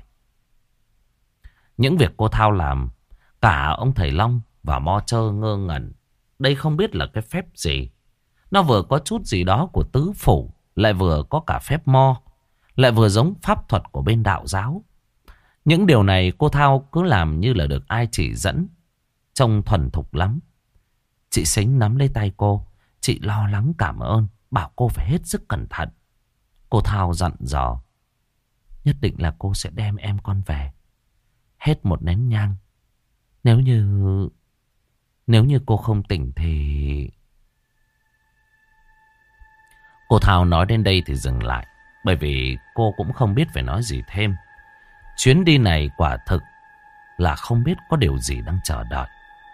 A: Những việc cô Thao làm, cả ông thầy Long và Mo Chơ ngơ ngẩn. Đây không biết là cái phép gì. Nó vừa có chút gì đó của tứ phủ, lại vừa có cả phép mo, lại vừa giống pháp thuật của bên đạo giáo. Những điều này cô Thao cứ làm như là được ai chỉ dẫn, trông thuần thục lắm. Chị Sính nắm lấy tay cô. Chị lo lắng cảm ơn, bảo cô phải hết sức cẩn thận. Cô Thao dặn dò, nhất định là cô sẽ đem em con về. Hết một nén nhang. Nếu như Nếu như cô không tỉnh thì... Cô Thao nói đến đây thì dừng lại, bởi vì cô cũng không biết phải nói gì thêm. Chuyến đi này quả thực là không biết có điều gì đang chờ đợi.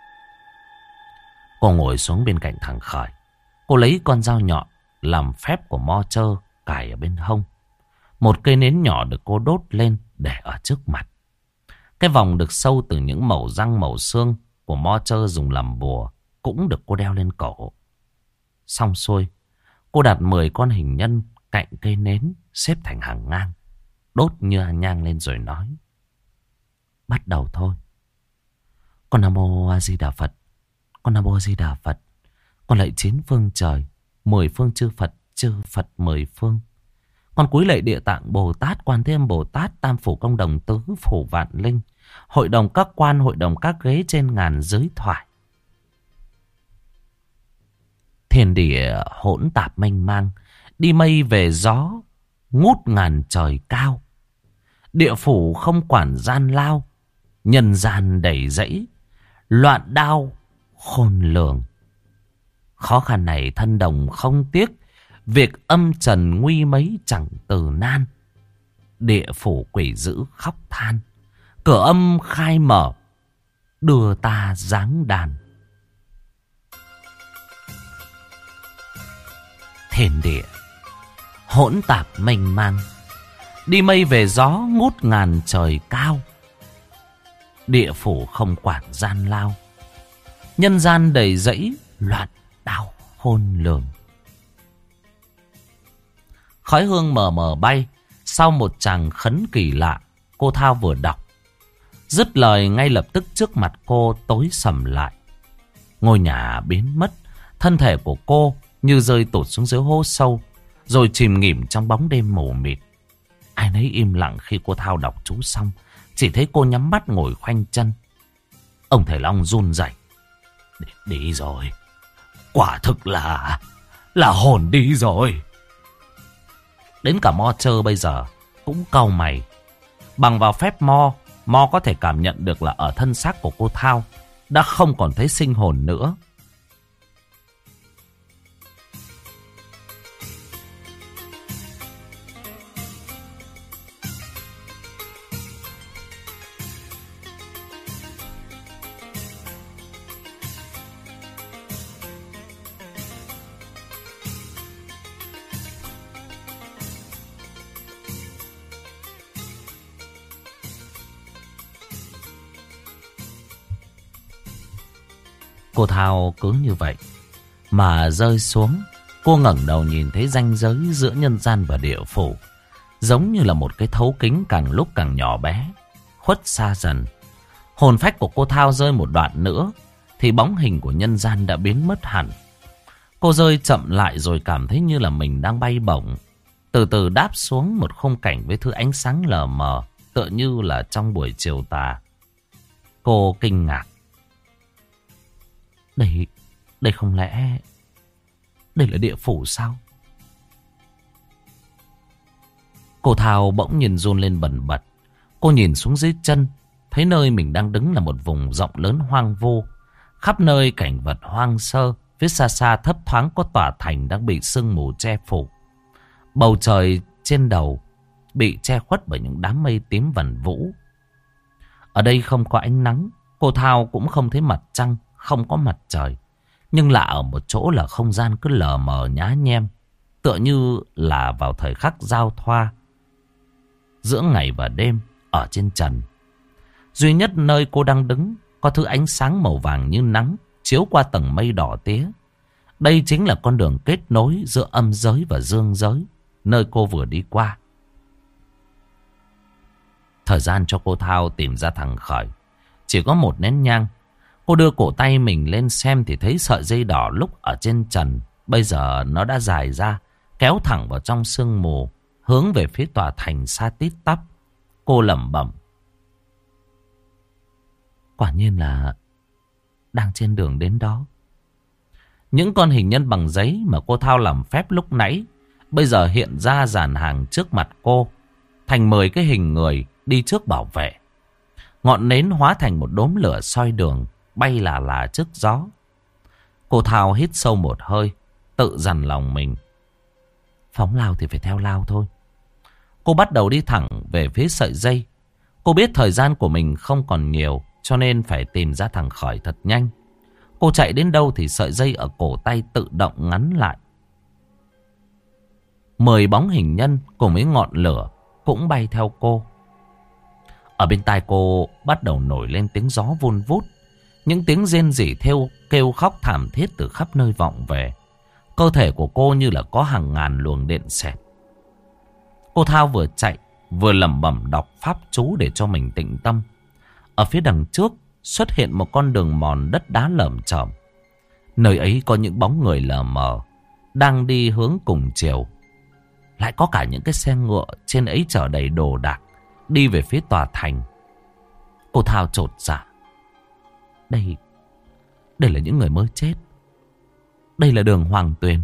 A: Cô ngồi xuống bên cạnh thằng Khởi. Cô lấy con dao nhọn làm phép của Mo Chơ cài ở bên hông. Một cây nến nhỏ được cô đốt lên để ở trước mặt. Cái vòng được sâu từ những mẩu răng mẩu xương của Mo Chơ dùng làm bùa cũng được cô đeo lên cổ. Xong xuôi, cô đặt mười con hình nhân cạnh cây nến xếp thành hàng ngang, đốt như nhang lên rồi nói, bắt đầu thôi. Con Nam Mô A Di Đà Phật, con Nam Mô A Di Đà Phật. Con lạy chín phương trời, mười phương chư Phật, chư Phật mười phương. Con cúi lạy Địa Tạng Bồ Tát, Quan Thế Âm Bồ Tát, Tam Phủ Công Đồng, Tứ Phủ Vạn Linh, hội đồng các quan, hội đồng các ghế trên ngàn giới thoại. Thiên địa hỗn tạp mênh mang, đi mây về gió, ngút ngàn trời cao. Địa phủ không quản gian lao, nhân gian đầy rẫy, loạn đao khôn lường. Khó khăn này thân đồng không tiếc, việc âm trần nguy mấy chẳng từ nan. Địa phủ quỷ dữ khóc than, Cửa âm khai mở, đưa ta giáng đàn. Thiên địa hỗn tạp mênh mang, đi mây về gió ngút ngàn trời cao. Địa phủ không quản gian lao, nhân gian đầy rẫy loạn đau khôn lường. Khói hương mờ mờ bay. Sau một tràng khấn kỳ lạ, cô Thao vừa đọc, dứt lời ngay lập tức trước mặt cô tối sầm lại. Ngôi nhà biến mất, thân thể của cô như rơi tụt xuống dưới hố sâu, rồi chìm nghỉm trong bóng đêm mù mịt. Ai nấy im lặng khi cô Thao đọc chú xong, chỉ thấy cô nhắm mắt ngồi khoanh chân. Ông thầy Long run rẩy. Đi, đi rồi, quả thực là là hồn đi rồi. Đến cả Mo Chơ bây giờ cũng cau mày. Bằng vào phép Mo, Mo có thể cảm nhận được là ở thân xác của cô Thao đã không còn thấy sinh hồn nữa. Cô Thao cứ như vậy mà rơi xuống. Cô ngẩng đầu nhìn thấy ranh giới giữa nhân gian và địa phủ, giống như là một cái thấu kính càng lúc càng nhỏ bé, khuất xa dần. Hồn phách của cô Thao rơi một đoạn nữa thì bóng hình của nhân gian đã biến mất hẳn. Cô rơi chậm lại rồi cảm thấy như là mình đang bay bổng, từ từ đáp xuống một khung cảnh với thứ ánh sáng lờ mờ, tựa như là trong buổi chiều tà. Cô kinh ngạc. Đây, đây không lẽ đây là địa phủ sao? Cô Thao bỗng nhìn run lên bần bật. Cô nhìn xuống dưới chân, thấy nơi mình đang đứng là một vùng rộng lớn hoang vu, khắp nơi cảnh vật hoang sơ. Phía xa xa thấp thoáng có tòa thành đang bị sương mù che phủ. Bầu trời trên đầu bị che khuất bởi những đám mây tím vần vũ. Ở đây không có ánh nắng, cô Thao cũng không thấy mặt trăng, không có mặt trời. Nhưng lạ ở một chỗ là không gian cứ lờ mờ nhá nhem, tựa như là vào thời khắc giao thoa giữa ngày và đêm ở trên trần. Duy nhất nơi cô đang đứng có thứ ánh sáng màu vàng như nắng chiếu qua tầng mây đỏ tía. Đây chính là con đường kết nối giữa âm giới và dương giới, nơi cô vừa đi qua. Thời gian cho cô Thao tìm ra thằng Khởi chỉ có một nén nhang. Cô đưa cổ tay mình lên xem thì thấy sợi dây đỏ lúc ở trên trần bây giờ nó đã dài ra, kéo thẳng vào trong sương mù, hướng về phía tòa thành xa tít tắp. Cô lẩm bẩm. Quả nhiên là đang trên đường đến đó. Những con hình nhân bằng giấy mà cô Thao làm phép lúc nãy bây giờ hiện ra dàn hàng trước mặt cô, thành mười cái hình người đi trước bảo vệ. Ngọn nến hóa thành một đốm lửa soi đường, bay là là trước gió. Cô Thao hít sâu một hơi, tự dằn lòng mình. Phóng lao thì phải theo lao thôi. Cô bắt đầu đi thẳng về phía sợi dây. Cô biết thời gian của mình không còn nhiều, cho nên phải tìm ra thằng Khởi thật nhanh. Cô chạy đến đâu thì sợi dây ở cổ tay tự động ngắn lại. Mười bóng hình nhân cùng với ngọn lửa cũng bay theo cô. Ở bên tai cô bắt đầu nổi lên tiếng gió vun vút. Những tiếng rên rỉ theo kêu khóc thảm thiết từ khắp nơi vọng về. Cơ thể của cô như là có hàng ngàn luồng điện xẹt. Cô Thao vừa chạy vừa lẩm bẩm đọc pháp chú để cho mình tĩnh tâm. Ở phía đằng trước xuất hiện một con đường mòn đất đá lởm chởm. Nơi ấy có những bóng người lờ mờ đang đi hướng cùng chiều. Lại có cả những cái xe ngựa trên ấy chở đầy đồ đạc đi về phía tòa thành. Cô Thao chột dạ. Đây, đây là những người mới chết. Đây là đường Hoàng Tuyền.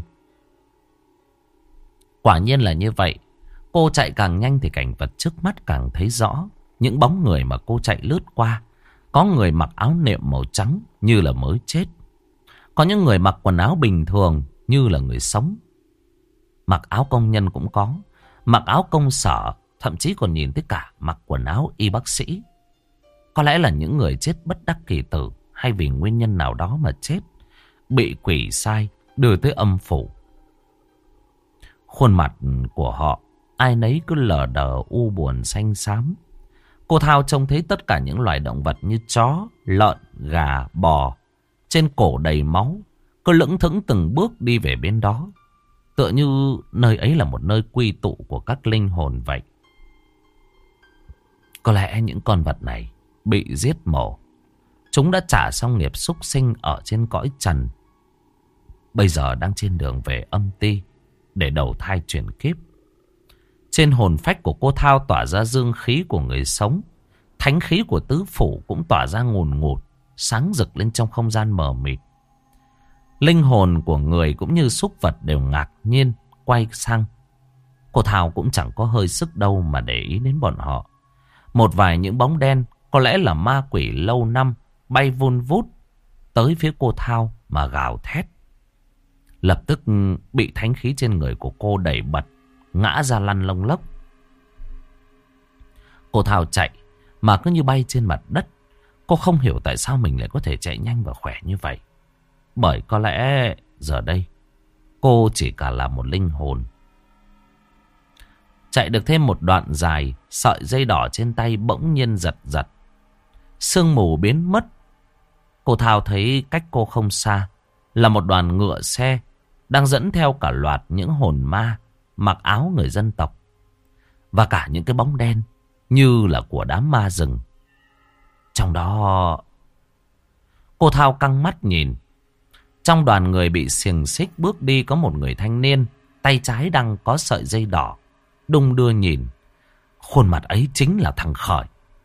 A: Quả nhiên là như vậy. Cô chạy càng nhanh thì cảnh vật trước mắt càng thấy rõ. Những bóng người mà cô chạy lướt qua, có người mặc áo nệm màu trắng như là mới chết. Có những người mặc quần áo bình thường như là người sống. Mặc áo công nhân cũng có, mặc áo công sở, thậm chí còn nhìn thấy cả mặc quần áo y bác sĩ. Có lẽ là những người chết bất đắc kỳ tử, hay vì nguyên nhân nào đó mà chết, bị quỷ sai đưa tới âm phủ. Khuôn mặt của họ ai nấy cứ lờ đờ u buồn xanh xám. Cô Thao trông thấy tất cả những loài động vật như chó, lợn, gà, bò, trên cổ đầy máu, cứ lững thững từng bước đi về bên đó. Tựa như nơi ấy là một nơi quy tụ của các linh hồn vậy. Có lẽ những con vật này bị giết mổ. Chúng đã trả xong nghiệp súc sinh ở trên cõi trần. Bây giờ đang trên đường về âm ti để đầu thai chuyển kiếp. Trên hồn phách của cô Thao tỏa ra dương khí của người sống. Thánh khí của tứ phủ cũng tỏa ra ngùn ngụt, sáng rực lên trong không gian mờ mịt. Linh hồn của người cũng như súc vật đều ngạc nhiên quay sang. Cô Thao cũng chẳng có hơi sức đâu mà để ý đến bọn họ. Một vài những bóng đen có lẽ là ma quỷ lâu năm bay vun vút tới phía cô Thao mà gào thét. Lập tức bị thánh khí trên người của cô đẩy bật, ngã ra lăn lông lốc. Cô Thao chạy mà cứ như bay trên mặt đất. Cô không hiểu tại sao mình lại có thể chạy nhanh và khỏe như vậy. Bởi có lẽ giờ đây cô chỉ cả là một linh hồn. Chạy được thêm một đoạn dài, sợi dây đỏ trên tay bỗng nhiên giật giật. Sương mù biến mất. Cô Thao thấy cách cô không xa là một đoàn ngựa xe đang dẫn theo cả loạt những hồn ma mặc áo người dân tộc. Và cả những cái bóng đen như là của đám ma rừng. Trong đó cô Thao căng mắt nhìn. Trong đoàn người bị xiềng xích bước đi có một người thanh niên, tay trái đang có sợi dây đỏ, đung đưa nhìn. Khuôn mặt ấy chính là thằng Khởi.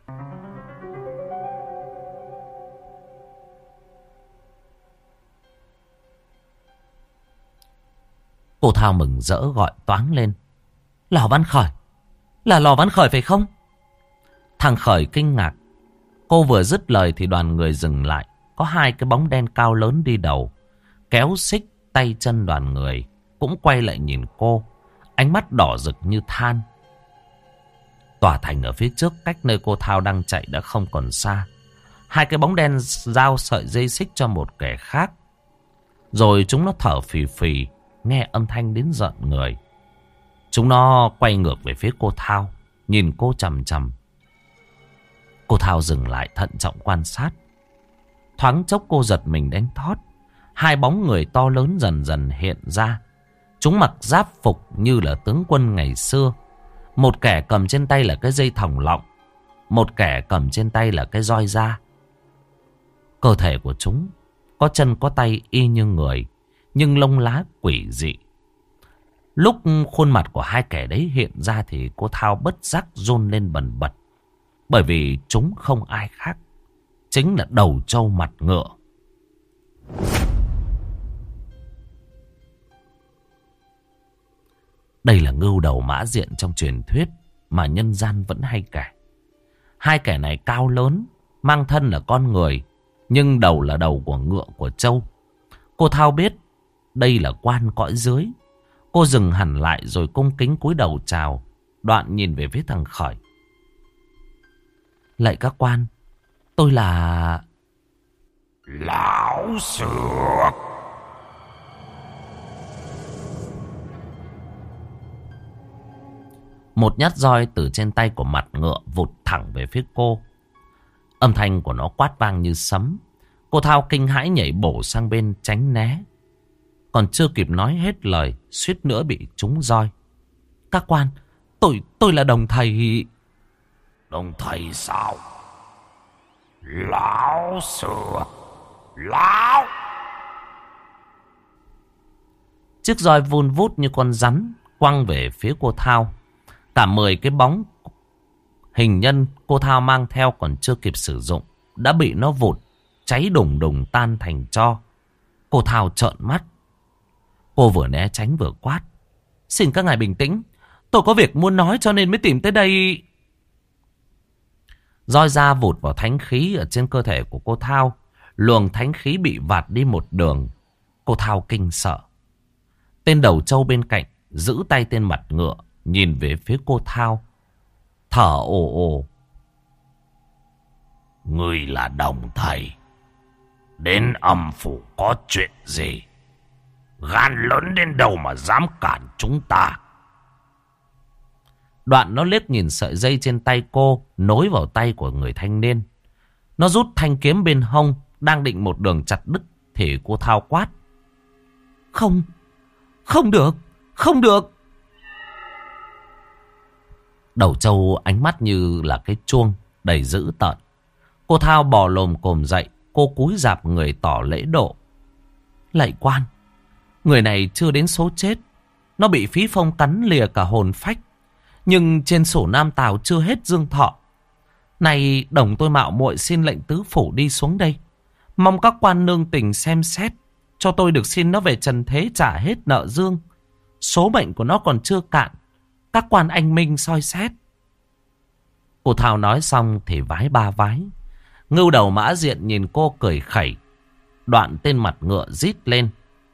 A: Cô Thao mừng rỡ gọi toáng lên. Lò Văn Khởi, là Lò Văn Khởi phải không? Thằng Khởi kinh ngạc. Cô vừa dứt lời thì đoàn người dừng lại. Có hai cái bóng đen cao lớn đi đầu, kéo xích tay chân đoàn người, cũng quay lại nhìn cô, ánh mắt đỏ rực như than. Tòa thành ở phía trước cách nơi cô Thao đang chạy đã không còn xa. Hai cái bóng đen giao sợi dây xích cho một kẻ khác. Rồi chúng nó thở phì phì, nghe âm thanh đến giận người. Chúng nó quay ngược về phía cô Thao, nhìn cô chằm chằm. Cô Thao dừng lại thận trọng quan sát. Thoáng chốc cô giật mình đánh thót. Hai bóng người to lớn dần dần hiện ra. Chúng mặc giáp phục như là tướng quân ngày xưa. Một kẻ cầm trên tay là cái dây thòng lọng, một kẻ cầm trên tay là cái roi da. Cơ thể của chúng có chân có tay y như người, nhưng lông lá quỷ dị. Lúc khuôn mặt của hai kẻ đấy hiện ra thì cô Thao bất giác run lên bần bật. Bởi vì chúng không ai khác, chính là đầu trâu mặt ngựa. Đây là ngưu đầu mã diện trong truyền thuyết mà nhân gian vẫn hay kể. Hai kẻ này cao lớn, mang thân là con người, nhưng đầu là đầu của ngựa của trâu. Cô Thao biết đây là quan cõi dưới. Cô dừng hẳn lại rồi cung kính cúi đầu chào, đoạn nhìn về phía thằng Khởi. Lạy các quan, tôi là...
B: Lão Sược.
A: Một nhát roi từ trên tay của mặt ngựa vụt thẳng về phía cô. Âm thanh của nó quát vang như sấm. Cô Thao kinh hãi nhảy bổ sang bên tránh né. Còn chưa kịp nói hết lời, suýt nữa bị trúng roi. Các quan, tôi tôi là đồng thầy.
B: Đồng thầy sao? Lão Sược. Lão.
A: Chiếc roi vun vút như con rắn quăng về phía cô Thao. Cả mười cái bóng hình nhân cô Thao mang theo còn chưa kịp sử dụng đã bị nó vụt cháy đùng đùng tan thành tro. Cô Thao trợn mắt. Cô vừa né tránh vừa quát. Xin các ngài bình tĩnh, tôi có việc muốn nói cho nên mới tìm tới đây. Roi da vụt vào thánh khí ở trên cơ thể của cô Thao. Luồng thánh khí bị vạt đi một đường. Cô Thao kinh sợ. Tên đầu trâu bên cạnh giữ tay tên mặt ngựa, nhìn về phía cô Thao, thở ồ ồ.
B: Ngươi là đồng thầy, đến âm phủ có chuyện gì? Gan lớn đến đâu mà dám cản chúng ta?
A: Đoạn nó liếc nhìn sợi dây trên tay cô, nối vào tay của người thanh niên. Nó rút thanh kiếm bên hông, đang định một đường chặt đứt, thì cô Thao quát. Không, không được, không được. Đầu trâu ánh mắt như là cái chuông, đầy dữ tợn. Cô Thao bò lồm cồm dậy, cô cúi rạp người tỏ lễ độ. Lạy quan, người này chưa đến số chết. Nó bị Phí Phong cắn lìa cả hồn phách. Nhưng trên sổ Nam Tào chưa hết dương thọ. Này đồng tôi mạo muội xin lệnh tứ phủ đi xuống đây. Mong các quan nương tình xem xét, cho tôi được xin nó về trần thế trả hết nợ dương. Số mệnh của nó còn chưa cạn, các quan anh minh soi xét. Cô Thao nói xong thì vái ba vái. Ngưu đầu Mã Diện nhìn cô cười khẩy. Đoạn tên mặt ngựa rít lên.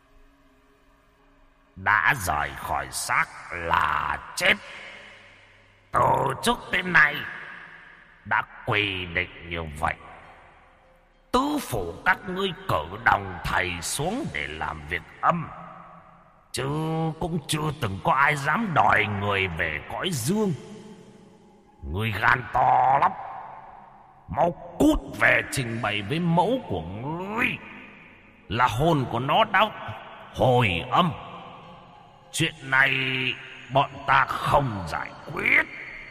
B: Đã rời khỏi xác là chết. Từ trước đến nay đã quy định như vậy. Tứ phủ các ngươi cử đồng thầy xuống để làm việc âm, chứ cũng chưa từng có ai dám đòi người về cõi dương. Ngươi gan to lắm, mau cút về trình bày với mẫu của ngươi là hồn của nó đã hồi âm. Chuyện này bọn ta không giải quyết.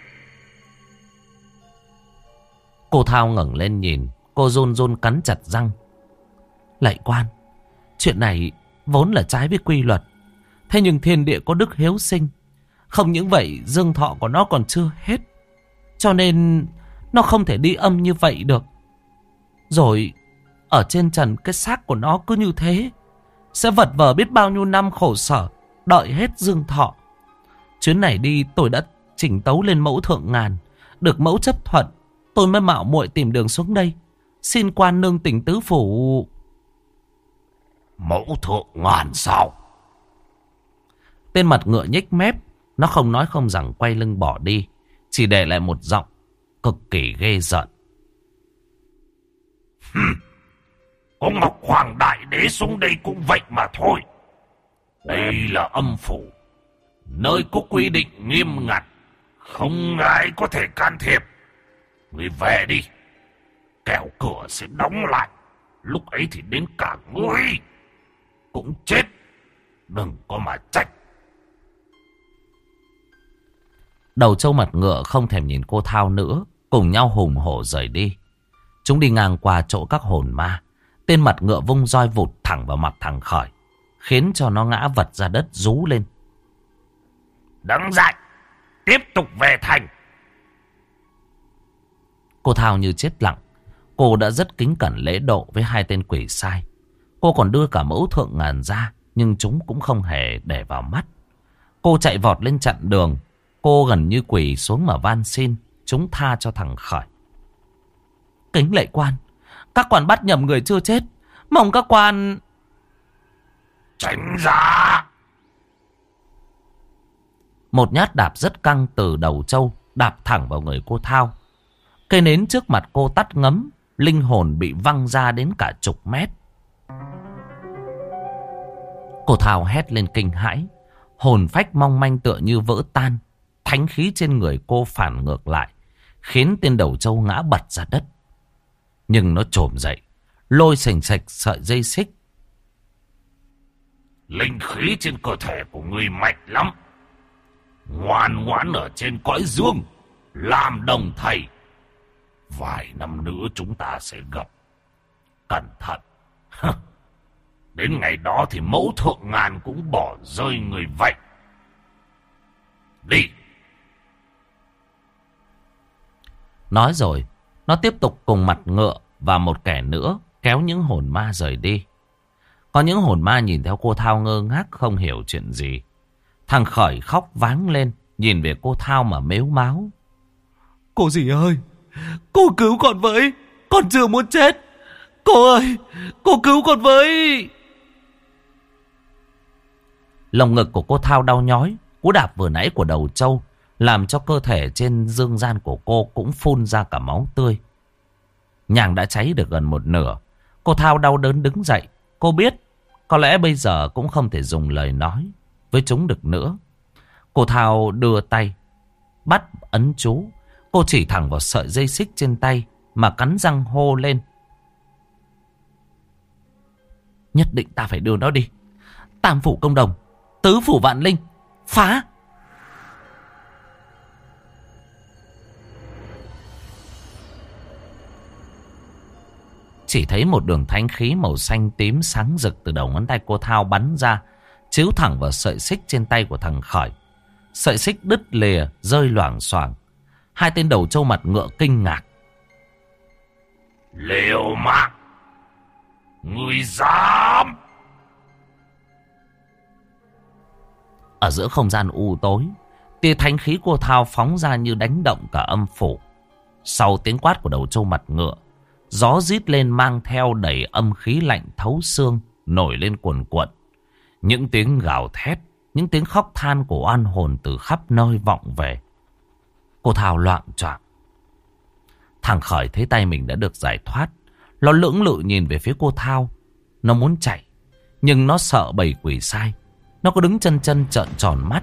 A: Cô Thao ngẩng lên nhìn, cô run run cắn chặt răng. Lạy quan, chuyện này vốn là trái với quy luật. Thế nhưng thiên địa có đức hiếu sinh. Không những vậy, dương thọ của nó còn chưa hết, cho nên nó không thể đi âm như vậy được. Rồi ở trên trần cái xác của nó cứ như thế, sẽ vật vờ biết bao nhiêu năm khổ sở, đợi hết dương thọ. Chuyến này đi tôi đã chỉnh tấu lên mẫu thượng ngàn, được mẫu chấp thuận, tôi mới mạo muội tìm đường xuống đây, xin quan nương tỉnh tứ phủ.
B: Mẫu thượng ngàn sao?
A: Tên mặt ngựa nhếch mép, nó không nói không rằng quay lưng bỏ đi, chỉ để lại một giọng cực kỳ ghê rợn.
B: Có Ngọc Hoàng Đại Đế xuống đây cũng vậy mà thôi. Đây là âm phủ, nơi có quy định nghiêm ngặt, không ai có thể can thiệp. Ngươi về đi, kẻo cửa sẽ đóng lại. Lúc ấy thì đến cả ngươi cũng chết. Đừng có mà trách.
A: Đầu trâu mặt ngựa không thèm nhìn cô Thao nữa, cùng nhau hùng hổ rời đi. Chúng đi ngang qua chỗ các hồn ma. Tên mặt ngựa vung roi vụt thẳng vào mặt thằng Khởi, khiến cho nó ngã vật ra đất rú lên.
B: Đứng dậy, tiếp tục về thành.
A: Cô Thao như chết lặng. Cô đã rất kính cẩn lễ độ với hai tên quỷ sai. Cô còn đưa cả mẫu thượng ngàn ra, nhưng chúng cũng không hề để vào mắt. Cô chạy vọt lên chặn đường. Cô gần như quỳ xuống mà van xin chúng tha cho thằng Khởi. Kính lạy quan, các quan bắt nhầm người chưa chết, mong các quan
B: tránh ra.
A: Một nhát đạp rất căng từ đầu trâu đạp thẳng vào người cô Thao. Cây nến trước mặt cô tắt ngấm, linh hồn bị văng ra đến cả chục mét. Cô Thao hét lên kinh hãi, hồn phách mong manh tựa như vỡ tan. Thánh khí trên người cô phản ngược lại, khiến tên đầu trâu ngã bật ra đất. Nhưng nó trồm dậy, lôi sành sạch sợi dây xích.
B: Linh khí trên cơ thể của ngươi mạnh lắm. Ngoan ngoãn ở trên cõi dương, làm đồng thầy. Vài năm nữa chúng ta sẽ gặp. Cẩn thận. Đến ngày đó thì mẫu thượng ngàn cũng bỏ rơi người vậy. Đi.
A: Nói rồi, nó tiếp tục cùng mặt ngựa và một kẻ nữa kéo những hồn ma rời đi. Có những hồn ma nhìn theo cô Thao ngơ ngác không hiểu chuyện gì. Thằng Khởi khóc váng lên, nhìn về cô Thao mà mếu máo. Cô dì ơi, cô cứu con với, con chưa muốn chết. Cô ơi, cô cứu con với. Lồng ngực của cô Thao đau nhói. Cú đạp vừa nãy của đầu trâu làm cho cơ thể trên dương gian của cô cũng phun ra cả máu tươi. Nhang đã cháy được gần một nửa. Cô Thao đau đớn đứng dậy. Cô biết có lẽ bây giờ cũng không thể dùng lời nói với chúng được nữa. Cô Thao đưa tay bắt ấn chú. Cô chỉ thẳng vào sợi dây xích trên tay mà cắn răng hô lên. Nhất định ta phải đưa nó đi. Tam phủ công đồng, tứ phủ vạn linh, phá. Chỉ thấy một đường thanh khí màu xanh tím sáng rực từ đầu ngón tay cô Thao bắn ra, chiếu thẳng vào sợi xích trên tay của thằng Khởi. Sợi xích đứt lìa, rơi loảng xoảng. Hai tên đầu trâu mặt ngựa kinh ngạc.
B: Liều mạng! Ngươi dám!
A: Ở giữa không gian u tối, tia thanh khí cô Thao phóng ra như đánh động cả âm phủ. Sau tiếng quát của đầu trâu mặt ngựa, gió rít lên mang theo đầy âm khí lạnh thấu xương, nổi lên cuồn cuộn. Những tiếng gào thét, những tiếng khóc than của oan hồn từ khắp nơi vọng về. Cô Thao loạng choạng. Thằng Khởi thấy tay mình đã được giải thoát. Nó lưỡng lự nhìn về phía cô Thao. Nó muốn chạy, nhưng nó sợ bầy quỷ sai. Nó có đứng chân chân trợn tròn mắt.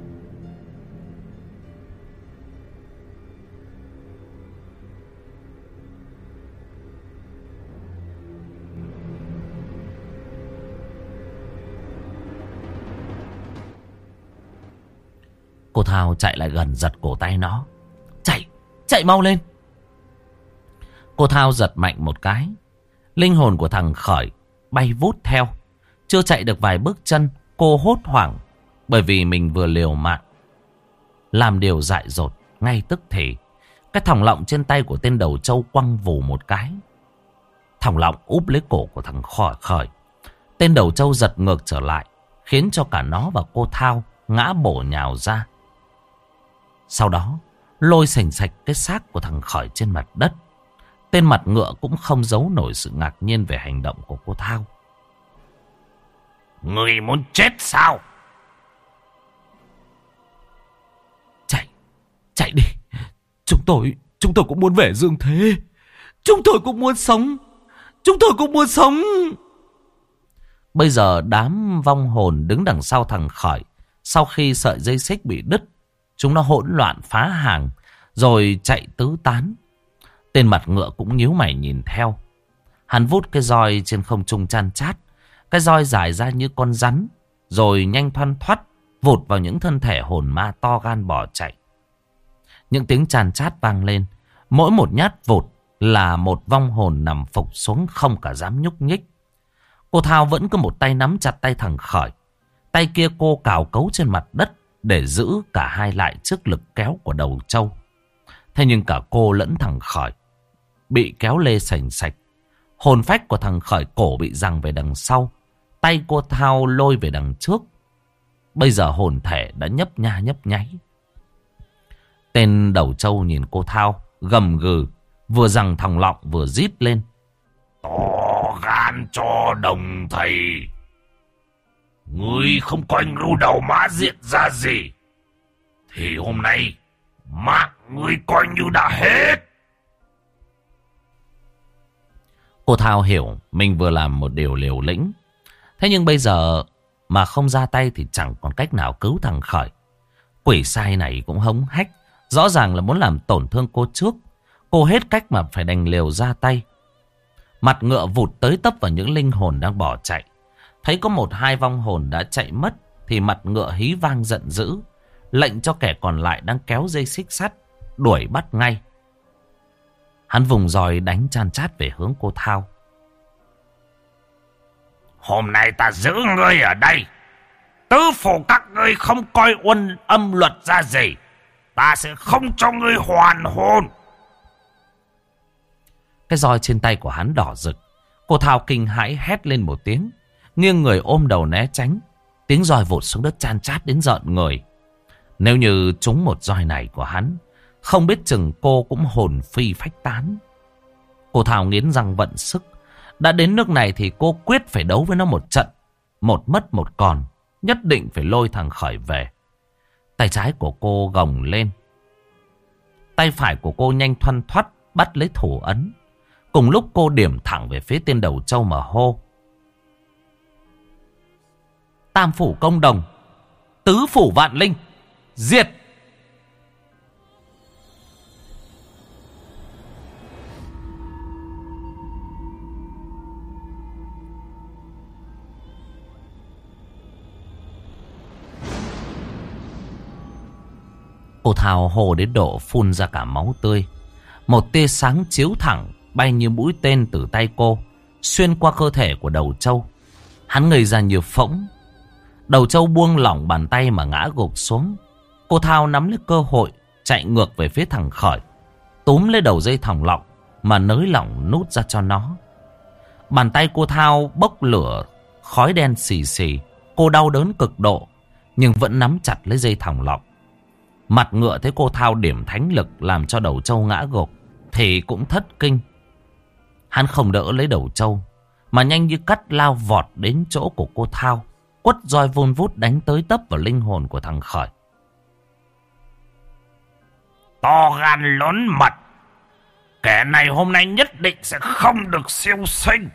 A: Cô Thao chạy lại gần giật cổ tay nó. Chạy, chạy mau lên. Cô Thao giật mạnh một cái. Linh hồn của thằng Khởi bay vút theo. Chưa chạy được vài bước chân, cô hốt hoảng. Bởi vì mình vừa liều mạng làm điều dại dột. Ngay tức thì cái thòng lọng trên tay của tên đầu trâu quăng vù một cái. Thòng lọng úp lấy cổ của thằng Khởi. Tên đầu trâu giật ngược trở lại, khiến cho cả nó và cô Thao ngã bổ nhào ra. Sau đó lôi sành sạch cái xác của thằng Khởi trên mặt đất. Tên mặt ngựa cũng không giấu nổi sự ngạc nhiên về hành động của cô Thao.
B: Người muốn chết sao?
A: Chạy, chạy đi. Chúng tôi, chúng tôi cũng muốn về dương thế. Chúng tôi cũng muốn sống. Chúng tôi cũng muốn sống. Bây giờ đám vong hồn đứng đằng sau thằng Khởi, sau khi sợi dây xích bị đứt, chúng nó hỗn loạn phá hàng, rồi chạy tứ tán. Tên mặt ngựa cũng nhíu mày nhìn theo. Hắn vút cái roi trên không trung chan chát. Cái roi dài ra như con rắn, rồi nhanh thoăn thoắt vụt vào những thân thể hồn ma to gan bỏ chạy. Những tiếng chan chát vang lên. Mỗi một nhát vụt là một vong hồn nằm phục xuống không cả dám nhúc nhích. Cô Thao vẫn cứ một tay nắm chặt tay thằng Khởi. Tay kia cô cào cấu trên mặt đất để giữ cả hai lại trước lực kéo của đầu trâu. Thế nhưng cả cô lẫn thằng Khởi bị kéo lê sành sạch. Hồn phách của thằng Khởi cổ bị giằng về đằng sau. Tay cô Thao lôi về đằng trước. Bây giờ hồn thể đã nhấp nha nhấp nháy. Tên đầu trâu nhìn cô Thao gầm gừ, vừa giằng thòng lọng vừa rít lên.
B: To gan cho đồng thầy. Ngươi không coi ngưu đầu mã diện ra gì, thì hôm nay mạng ngươi coi như đã hết.
A: Cô Thao hiểu mình vừa làm một điều liều lĩnh. Thế nhưng bây giờ mà không ra tay thì chẳng còn cách nào cứu thằng Khởi. Quỷ sai này cũng hống hách, rõ ràng là muốn làm tổn thương cô trước. Cô hết cách mà phải đành liều ra tay. Mặt ngựa vụt tới tấp vào những linh hồn đang bỏ chạy. Thấy có một hai vong hồn đã chạy mất thì mặt ngựa hí vang giận dữ, lệnh cho kẻ còn lại đang kéo dây xích sắt đuổi bắt ngay. Hắn vùng roi đánh chan chát về hướng cô Thao.
B: Hôm nay ta giữ ngươi ở đây. Tứ phủ các ngươi không coi uân âm luật ra gì, ta sẽ không cho ngươi hoàn hồn.
A: Cái roi trên tay của hắn đỏ rực. Cô Thao kinh hãi hét lên một tiếng, nghiêng người ôm đầu né tránh. Tiếng roi vụt xuống đất chan chát đến rợn người. Nếu như trúng một roi này của hắn, không biết chừng cô cũng hồn phi phách tán. Cô Thao nghiến răng vận sức. Đã đến nước này thì cô quyết phải đấu với nó một trận. Một mất một còn. Nhất định phải lôi thằng Khởi về. Tay trái của cô gồng lên. Tay phải của cô nhanh thoăn thoắt bắt lấy thủ ấn. Cô Cùng lúc cô điểm thẳng về phía tên đầu trâu mà hô: Tam phủ công đồng, tứ phủ vạn linh, diệt! Cô Thao hô đến độ phun ra cả máu tươi. Một tia sáng chiếu thẳng bay như mũi tên từ tay cô, xuyên qua cơ thể của đầu trâu. Hắn ngây ra như phỗng. Đầu trâu buông lỏng bàn tay mà ngã gục xuống. Cô Thao nắm lấy cơ hội chạy ngược về phía thằng Khởi, túm lấy đầu dây thòng lọng mà nới lỏng nút ra cho nó. Bàn tay cô Thao bốc lửa, khói đen xì xì. Cô đau đớn cực độ, nhưng vẫn nắm chặt lấy dây thòng lọng. Mặt ngựa thấy cô Thao điểm thánh lực làm cho đầu trâu ngã gục thì cũng thất kinh. Hắn không đỡ lấy đầu trâu, mà nhanh như cắt lao vọt đến chỗ của cô Thao, quất roi vun vút đánh tới tấp vào linh hồn của thằng Khởi.
B: To gan lớn mật, kẻ này hôm nay nhất định sẽ không được siêu sinh.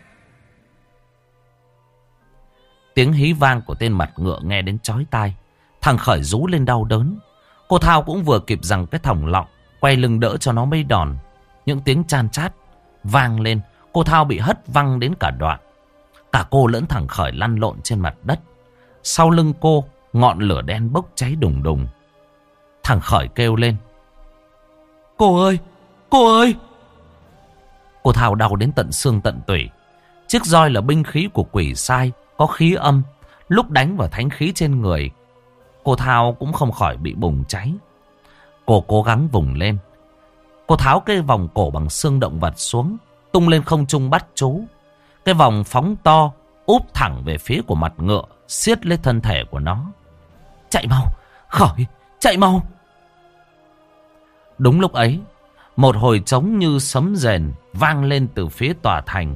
A: Tiếng hí vang của tên mặt ngựa nghe đến chói tai. Thằng Khởi rú lên đau đớn. Cô Thao cũng vừa kịp rằng cái thòng lọng, quay lưng đỡ cho nó mấy đòn. Những tiếng chan chát vang lên. Cô Thao bị hất văng đến cả đoạn. Cả cô lẫn thằng Khởi lăn lộn trên mặt đất. Sau lưng cô, ngọn lửa đen bốc cháy đùng đùng. Thằng Khởi kêu lên: Cô ơi! Cô ơi! Cô Thao đau đến tận xương tận tủy. Chiếc roi là binh khí của quỷ sai, có khí âm. Lúc đánh vào thánh khí trên người, cô Thao cũng không khỏi bị bùng cháy. Cô cố gắng vùng lên. Cô tháo cái vòng cổ bằng xương động vật xuống, tung lên không trung bắt chú. Cái vòng phóng to, úp thẳng về phía của mặt ngựa, siết lấy thân thể của nó. Chạy mau! Khởi! Chạy mau! Đúng lúc ấy, một hồi trống như sấm rền vang lên từ phía tòa thành.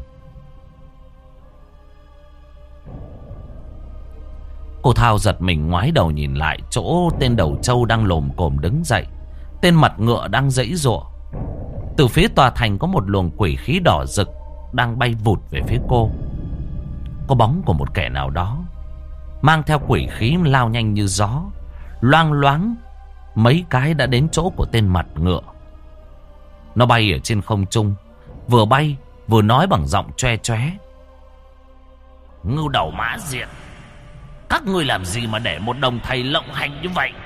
A: Cô Thao giật mình ngoái đầu nhìn lại chỗ tên đầu trâu đang lồm cồm đứng dậy. Tên mặt ngựa đang giãy giụa. Từ phía tòa thành có một luồng quỷ khí đỏ rực đang bay vụt về phía cô. Có bóng của một kẻ nào đó mang theo quỷ khí lao nhanh như gió. Loang loáng mấy cái đã đến chỗ của tên mặt ngựa. Nó bay ở trên không trung, vừa bay vừa nói bằng giọng choe choé: Ngưu đầu mã diện, các ngươi làm gì mà để một đồng thầy lộng hành như vậy?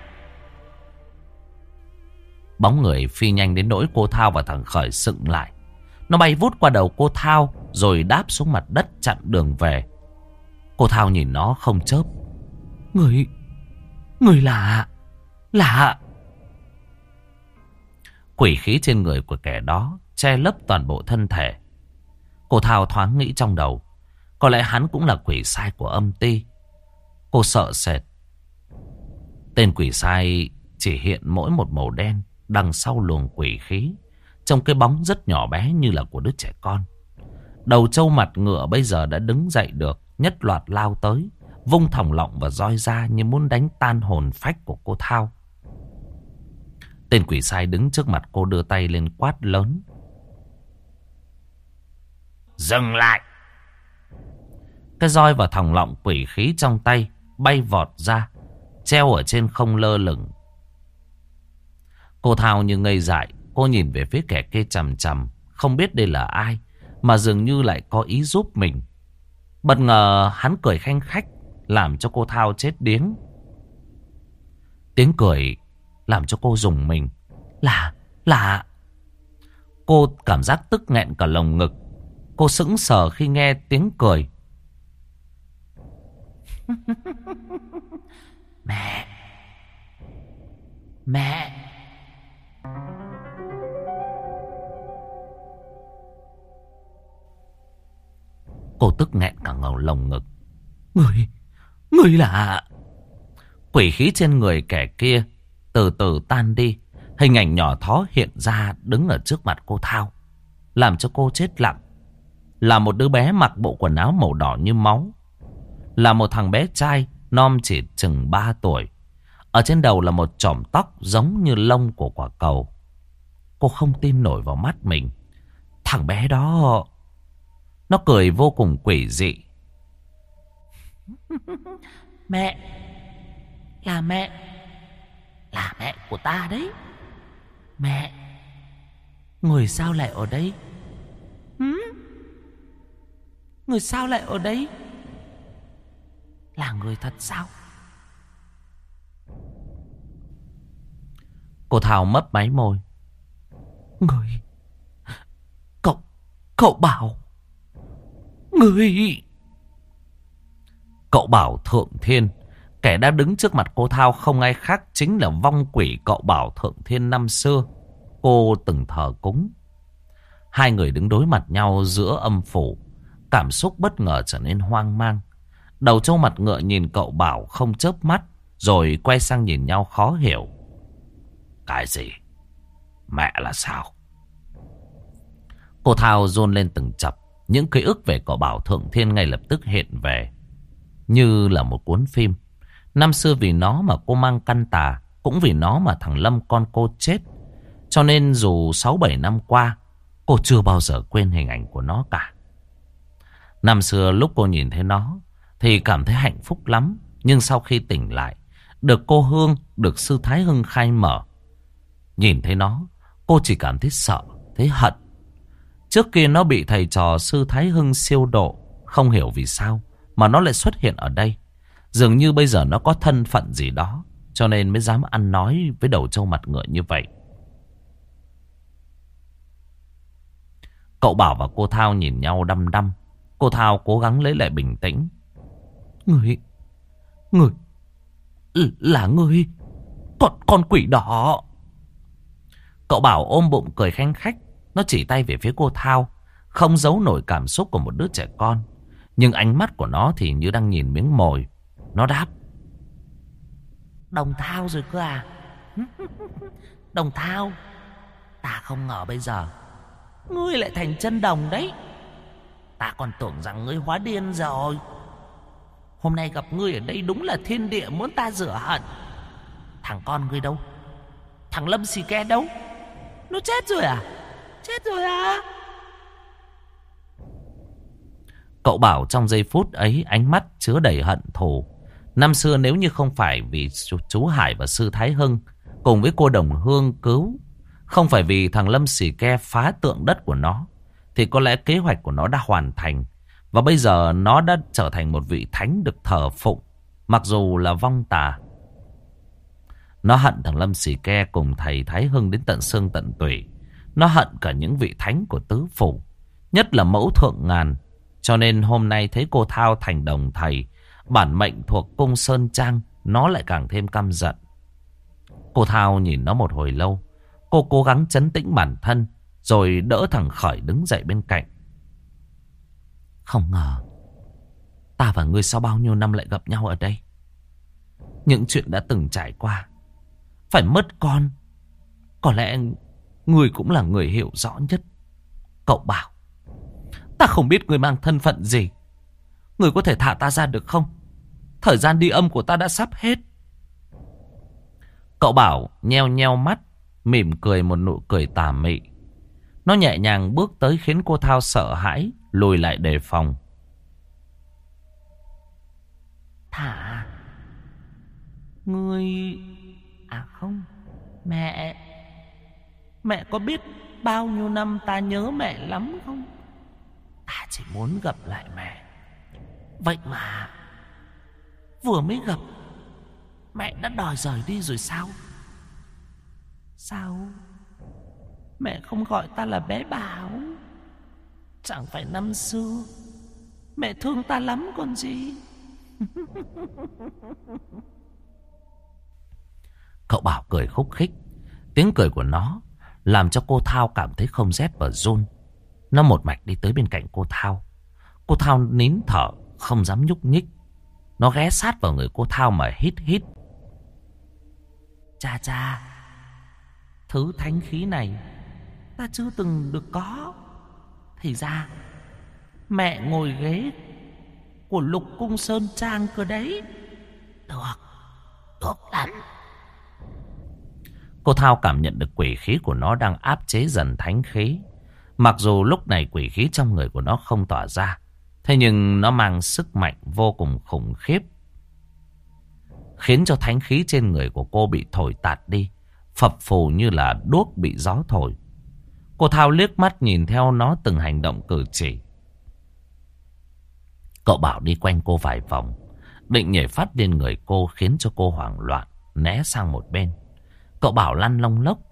A: Bóng người phi nhanh đến nỗi cô Thao và thằng Khởi sững lại. Nó bay vút qua đầu cô Thao rồi đáp xuống mặt đất chặn đường về. Cô Thao nhìn nó không chớp. Người... Người lạ... Lạ... Quỷ khí trên người của kẻ đó che lấp toàn bộ thân thể. Cô Thao thoáng nghĩ trong đầu, có lẽ hắn cũng là quỷ sai của âm ty. Cô sợ sệt. Tên quỷ sai chỉ hiện mỗi một màu đen đằng sau luồng quỷ khí, trong cái bóng rất nhỏ bé như là của đứa trẻ con. Đầu trâu mặt ngựa bây giờ đã đứng dậy được, nhất loạt lao tới, vung thòng lọng và roi ra như muốn đánh tan hồn phách của cô Thao. Tên quỷ sai đứng trước mặt cô đưa tay lên quát lớn:
B: Dừng lại!
A: Cái roi và thòng lọng quỷ khí trong tay bay vọt ra, treo ở trên không lơ lửng. Cô Thao như ngây dại. Cô nhìn về phía kẻ kia chằm chằm, không biết đây là ai, mà dường như lại có ý giúp mình. Bất ngờ hắn cười khanh khách, làm cho cô Thao chết điếng. Tiếng cười làm cho cô rùng mình. Là, là... Cô cảm giác tức nghẹn cả lồng ngực. Cô sững sờ khi nghe tiếng cười. Mẹ! Mẹ! Cô tức nghẹn cả ngầu lồng ngực. Người, người là... Quỷ khí trên người kẻ kia từ từ tan đi. Hình ảnh nhỏ thó hiện ra đứng ở trước mặt cô Thao, làm cho cô chết lặng. Là một đứa bé mặc bộ quần áo màu đỏ như máu. Là một thằng bé trai non chỉ chừng ba tuổi. Ở trên đầu là một chòm tóc giống như lông của quả cầu. Cô không tin nổi vào mắt mình. Thằng bé đó, nó cười vô cùng quỷ dị.
B: Mẹ, là mẹ, là mẹ của ta đấy. Mẹ, người sao lại ở đây? Hứ? Người sao lại ở đây? Là người thật sao?
A: Cô Thao mấp máy môi.
B: Người, cậu, cậu Bảo. Người...
A: Cậu Bảo Thượng Thiên, kẻ đã đứng trước mặt cô Thao không ai khác chính là vong quỷ cậu Bảo Thượng Thiên năm xưa cô từng thờ cúng. Hai người đứng đối mặt nhau giữa âm phủ, cảm xúc bất ngờ trở nên hoang mang. Đầu trâu mặt ngựa nhìn cậu Bảo không chớp mắt, rồi quay sang nhìn nhau khó hiểu. Cái gì? Mẹ là sao? Cô Thao run lên từng chập. Những ký ức về cậu Bảo Thượng Thiên ngay lập tức hiện về như là một cuốn phim. Năm xưa vì nó mà cô mang căn tà, cũng vì nó mà thằng Lâm con cô chết. Cho nên dù sáu bảy năm qua, cô chưa bao giờ quên hình ảnh của nó cả. Năm xưa lúc cô nhìn thấy nó thì cảm thấy hạnh phúc lắm. Nhưng sau khi tỉnh lại, được cô Hương, được sư Thái Hưng khai mở, nhìn thấy nó, cô chỉ cảm thấy sợ, thấy hận. Trước kia nó bị thầy trò sư Thái Hưng siêu độ, không hiểu vì sao mà nó lại xuất hiện ở đây. Dường như bây giờ nó có thân phận gì đó, cho nên mới dám ăn nói với đầu trâu mặt ngựa như vậy. Cậu Bảo và cô Thao nhìn nhau đăm đăm. Cô Thao cố gắng lấy lại bình tĩnh.
B: Người, người, là người, con, con quỷ đỏ.
A: Cậu Bảo ôm bụng cười khanh khách. Nó chỉ tay về phía cô Thao, không giấu nổi cảm xúc của một đứa trẻ con. Nhưng ánh mắt của nó thì như đang nhìn miếng mồi. Nó đáp.
B: Đồng Thao rồi cơ à? Đồng Thao, ta không ngờ bây giờ ngươi lại thành chân đồng đấy. Ta còn tưởng rằng ngươi hóa điên rồi. Hôm nay gặp ngươi ở đây đúng là thiên địa muốn ta rửa hận. Thằng con ngươi đâu? Thằng Lâm Xì Ke đâu? Nó chết rồi à? Chết rồi à?
A: Cậu Bảo trong giây phút ấy ánh mắt chứa đầy hận thù. Năm xưa nếu như không phải vì chú Hải và sư Thái Hưng cùng với cô Đồng Hương cứu, không phải vì thằng Lâm Xì Ke phá tượng đất của nó, thì có lẽ kế hoạch của nó đã hoàn thành. Và bây giờ nó đã trở thành một vị thánh được thờ phụng, mặc dù là vong tà. Nó hận thằng Lâm Xì Ke cùng thầy Thái Hưng đến tận xương tận tủy. Nó hận cả những vị thánh của tứ phủ, nhất là mẫu thượng ngàn. Cho nên hôm nay thấy cô Thao thành đồng thầy, bản mệnh thuộc cung Sơn Trang, nó lại càng thêm căm giận. Cô Thao nhìn nó một hồi lâu. Cô cố gắng trấn tĩnh bản thân, rồi đỡ thằng Khởi đứng dậy bên cạnh. Không ngờ ta và ngươi sau bao nhiêu năm lại gặp nhau ở đây. Những chuyện đã từng trải qua, phải mất con, có lẽ ngươi cũng là người hiểu rõ nhất. Cậu Bảo, ta không biết ngươi mang thân phận gì. Ngươi có thể thả ta ra được không? Thời gian đi âm của ta đã sắp hết. Cậu Bảo nheo nheo mắt, mỉm cười một nụ cười tà mị. Nó nhẹ nhàng bước tới khiến cô Thao sợ hãi, lùi lại đề phòng.
B: Thả? Ngươi... À không, mẹ... Mẹ có biết bao nhiêu năm ta nhớ mẹ lắm không? Ta chỉ muốn gặp lại mẹ. Vậy mà vừa mới gặp, mẹ đã đòi rời đi rồi sao? Sao mẹ không gọi ta là bé Bảo? Chẳng phải năm xưa mẹ thương ta lắm còn gì.
A: Cậu Bảo cười khúc khích. Tiếng cười của nó làm cho cô Thao cảm thấy không rét và run. Nó một mạch đi tới bên cạnh cô Thao. Cô Thao nín thở, không dám nhúc nhích. Nó ghé sát vào người cô Thao mà hít hít.
B: Cha cha, thứ thánh khí này ta chưa từng được có. Thì ra mẹ ngồi ghế của Lục Cung Sơn Trang cơ đấy. Được, được lắm.
A: Cô Thao cảm nhận được quỷ khí của nó đang áp chế dần thánh khí. Mặc dù lúc này quỷ khí trong người của nó không tỏa ra, thế nhưng nó mang sức mạnh vô cùng khủng khiếp, khiến cho thánh khí trên người của cô bị thổi tạt đi, phập phù như là đuốc bị gió thổi. Cô Thao liếc mắt nhìn theo nó từng hành động cử chỉ. Cậu Bảo đi quanh cô vài vòng, định nhảy phát lên người cô, khiến cho cô hoảng loạn, né sang một bên. Cậu Bảo lăn lông lốc.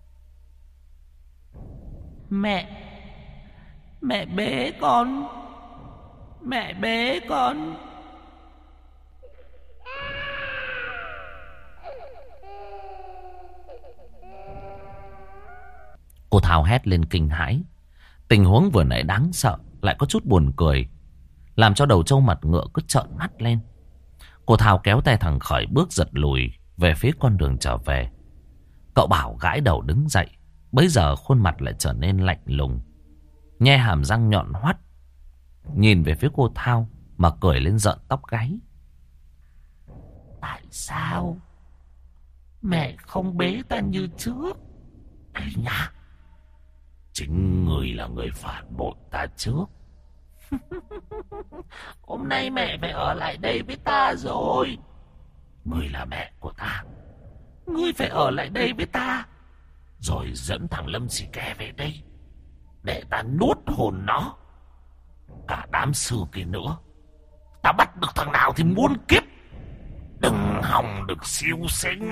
C: Mẹ, mẹ bế con, mẹ bế con.
A: Cô Thao hét lên kinh hãi. Tình huống vừa nãy đáng sợ, lại có chút buồn cười, làm cho đầu trâu mặt ngựa cứ trợn mắt lên. Cô Thao kéo tay thằng Khởi bước giật lùi về phía con đường trở về. Cậu Bảo gãi đầu đứng dậy, bấy giờ khuôn mặt lại trở nên lạnh lùng, nhe hàm răng nhọn hoắt, nhìn về phía cô Thao mà cười lên rợn tóc gáy.
C: Tại sao mẹ không bế ta như trước? Ấy nhá,
B: chính người là người phản bội ta trước.
C: Hôm nay mẹ phải ở lại đây với ta rồi.
B: Ngươi là mẹ của ta,
C: Ngươi phải ở lại đây với ta,
B: rồi dẫn thằng Lâm Xì Ke về đây để ta nuốt hồn nó. Cả đám sư kia nữa, ta bắt được thằng nào thì muôn kiếp đừng hòng được siêu sinh.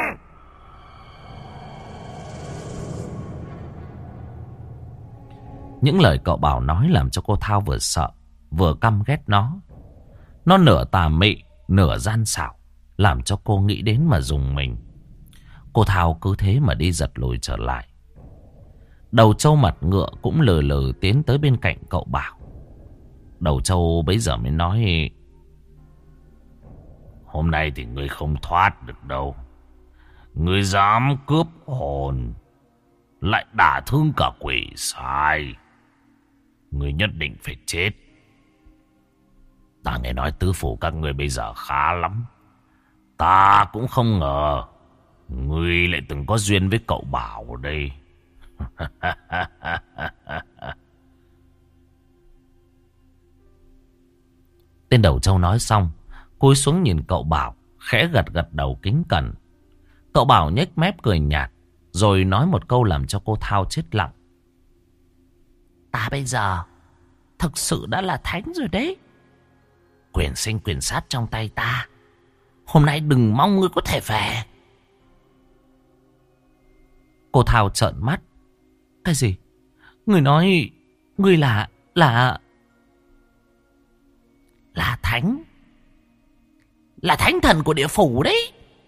A: Những lời cậu Bảo nói làm cho cô Thao vừa sợ vừa căm ghét nó. Nó nửa tà mị nửa gian xảo, làm cho cô nghĩ đến mà dùng mình. Cô Thao cứ thế mà đi giật lùi trở lại. Đầu trâu mặt ngựa cũng lừ lừ tiến tới bên cạnh cậu Bảo. Đầu trâu bấy giờ mới nói:
B: Hôm nay thì ngươi không thoát được đâu. Ngươi dám cướp hồn, lại đả thương cả quỷ sai, ngươi nhất định phải chết. Ta nghe nói tứ phủ các ngươi bây giờ khá lắm. Ta cũng không ngờ ngươi lại từng có duyên với cậu Bảo ở đây.
A: Tên đầu trâu nói xong, cúi xuống nhìn cậu Bảo, khẽ gật gật đầu kính cẩn. Cậu Bảo nhếch mép cười nhạt, rồi nói một câu làm cho cô Thao chết lặng.
C: ta bây giờ thực sự đã là thánh rồi đấy. Quyền sinh quyền sát trong tay ta. Hôm nay đừng mong ngươi có thể về.
A: Cô Thao trợn mắt. Cái gì? Người nói người là... là...
C: Là thánh. Là thánh thần của địa phủ đấy.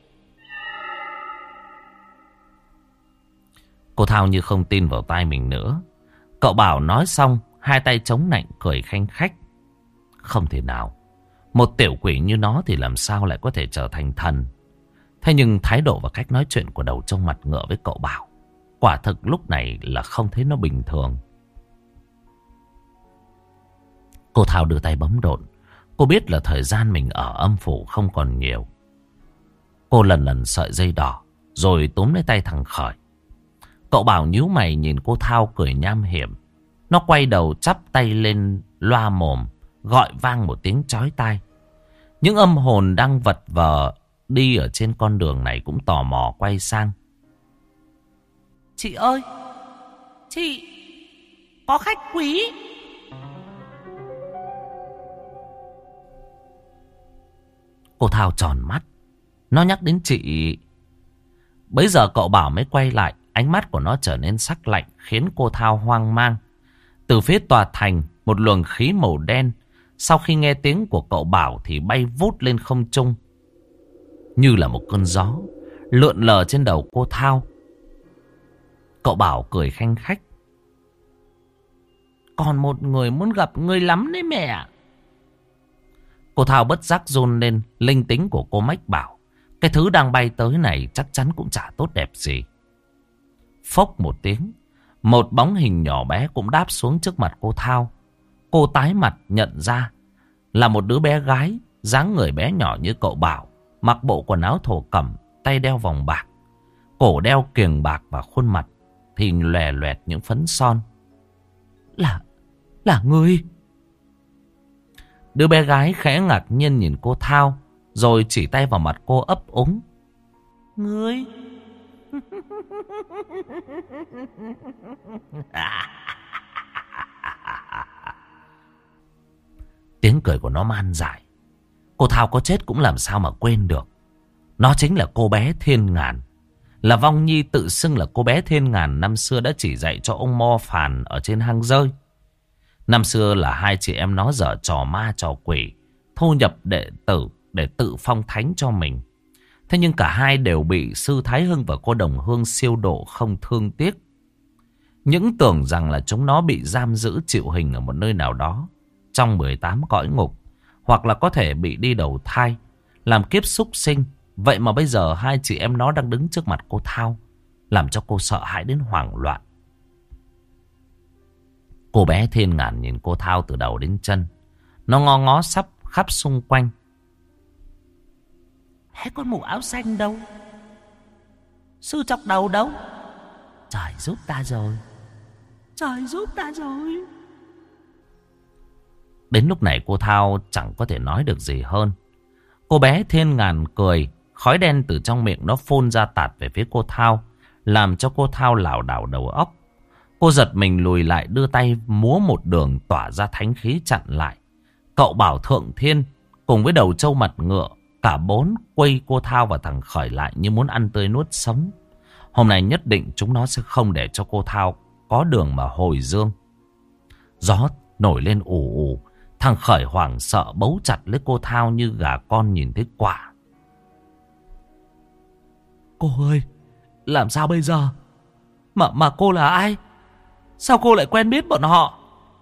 A: Cô Thao như không tin vào tai mình nữa. Cậu Bảo nói xong, hai tay chống nạnh cười khanh khách. Không thể nào. Một tiểu quỷ như nó thì làm sao lại có thể trở thành thần. Thế nhưng thái độ và cách nói chuyện của đầu trâu mặt ngựa với cậu Bảo, quả thực lúc này là không thấy nó bình thường. Cô Thao đưa tay bấm độn. Cô biết là thời gian mình ở âm phủ không còn nhiều. Cô lần lần sợi dây đỏ, rồi túm lấy tay thằng Khởi. Cậu Bảo nhíu mày nhìn cô Thao cười nham hiểm. Nó quay đầu chắp tay lên loa mồm, gọi vang một tiếng chói tai. Những âm hồn đang vật vờ đi ở trên con đường này cũng tò mò quay sang.
C: Chị ơi, chị, có khách quý.
A: Cô Thao tròn mắt. Nó nhắc đến chị. Bấy giờ cậu Bảo mới quay lại. Ánh mắt của nó trở nên sắc lạnh, khiến cô Thao hoang mang. Từ phía tòa thành, một luồng khí màu đen, sau khi nghe tiếng của cậu Bảo thì bay vút lên không trung, như là một cơn gió, lượn lờ trên đầu cô Thao. Cậu Bảo cười khanh khách.
C: Còn một người muốn gặp ngươi lắm đấy mẹ.
A: Cô Thao bất giác run lên. Linh tính của cô mách bảo cái thứ đang bay tới này chắc chắn cũng chả tốt đẹp gì. Phốc một tiếng, một bóng hình nhỏ bé cũng đáp xuống trước mặt cô Thao. Cô tái mặt nhận ra là một đứa bé gái, dáng người bé nhỏ như cậu Bảo, mặc bộ quần áo thổ cẩm, tay đeo vòng bạc, cổ đeo kiềng bạc, và khuôn mặt thì lòe loẹt những phấn son. Là, là ngươi. Đứa bé gái khẽ ngạc nhiên nhìn cô Thao, rồi chỉ tay vào mặt cô ấp úng. Ngươi? Tiếng cười của nó man dại. Cô Thao có chết cũng làm sao mà quên được. Nó chính là cô bé Thiên Ngàn, là vong nhi tự xưng là cô bé Thiên Ngàn năm xưa đã chỉ dạy cho ông Mo Phàn ở trên hang rơi. Năm xưa là hai chị em nó dở trò ma trò quỷ, thu nhập đệ tử để tự phong thánh cho mình. Thế nhưng cả hai đều bị sư Thái Hưng và cô Đồng Hương siêu độ không thương tiếc. Những tưởng rằng là chúng nó bị giam giữ chịu hình ở một nơi nào đó trong mười tám cõi ngục, hoặc là có thể bị đi đầu thai, làm kiếp súc sinh. Vậy mà bây giờ hai chị em nó đang đứng trước mặt cô Thao, làm cho cô sợ hãi đến hoảng loạn. Cô bé Thiên Ngàn nhìn cô Thao từ đầu đến chân. Nó ngó ngó sắp khắp xung quanh. Hết con mụ áo xanh đâu? Sư chọc đầu đâu? Trời giúp ta rồi. Trời giúp ta rồi. Đến lúc này cô Thao chẳng có thể nói được gì hơn. Cô bé Thiên Ngàn cười. Khói đen từ trong miệng nó phun ra tạt về phía cô Thao, làm cho cô Thao lảo đảo đầu óc. Cô giật mình lùi lại, đưa tay múa một đường tỏa ra thánh khí chặn lại. Cậu Bảo, Thượng Thiên cùng với Đầu Trâu Mặt Ngựa, cả bốn quây cô Thao và thằng Khởi lại như muốn ăn tươi nuốt sống. Hôm nay nhất định chúng nó sẽ không để cho cô Thao có đường mà hồi dương. Gió nổi lên ù ù. Thằng Khởi hoảng sợ bấu chặt lấy cô Thao như gà con nhìn thấy quả. Cô ơi, làm sao bây giờ? Mà, mà cô là ai? Sao cô lại quen biết bọn họ?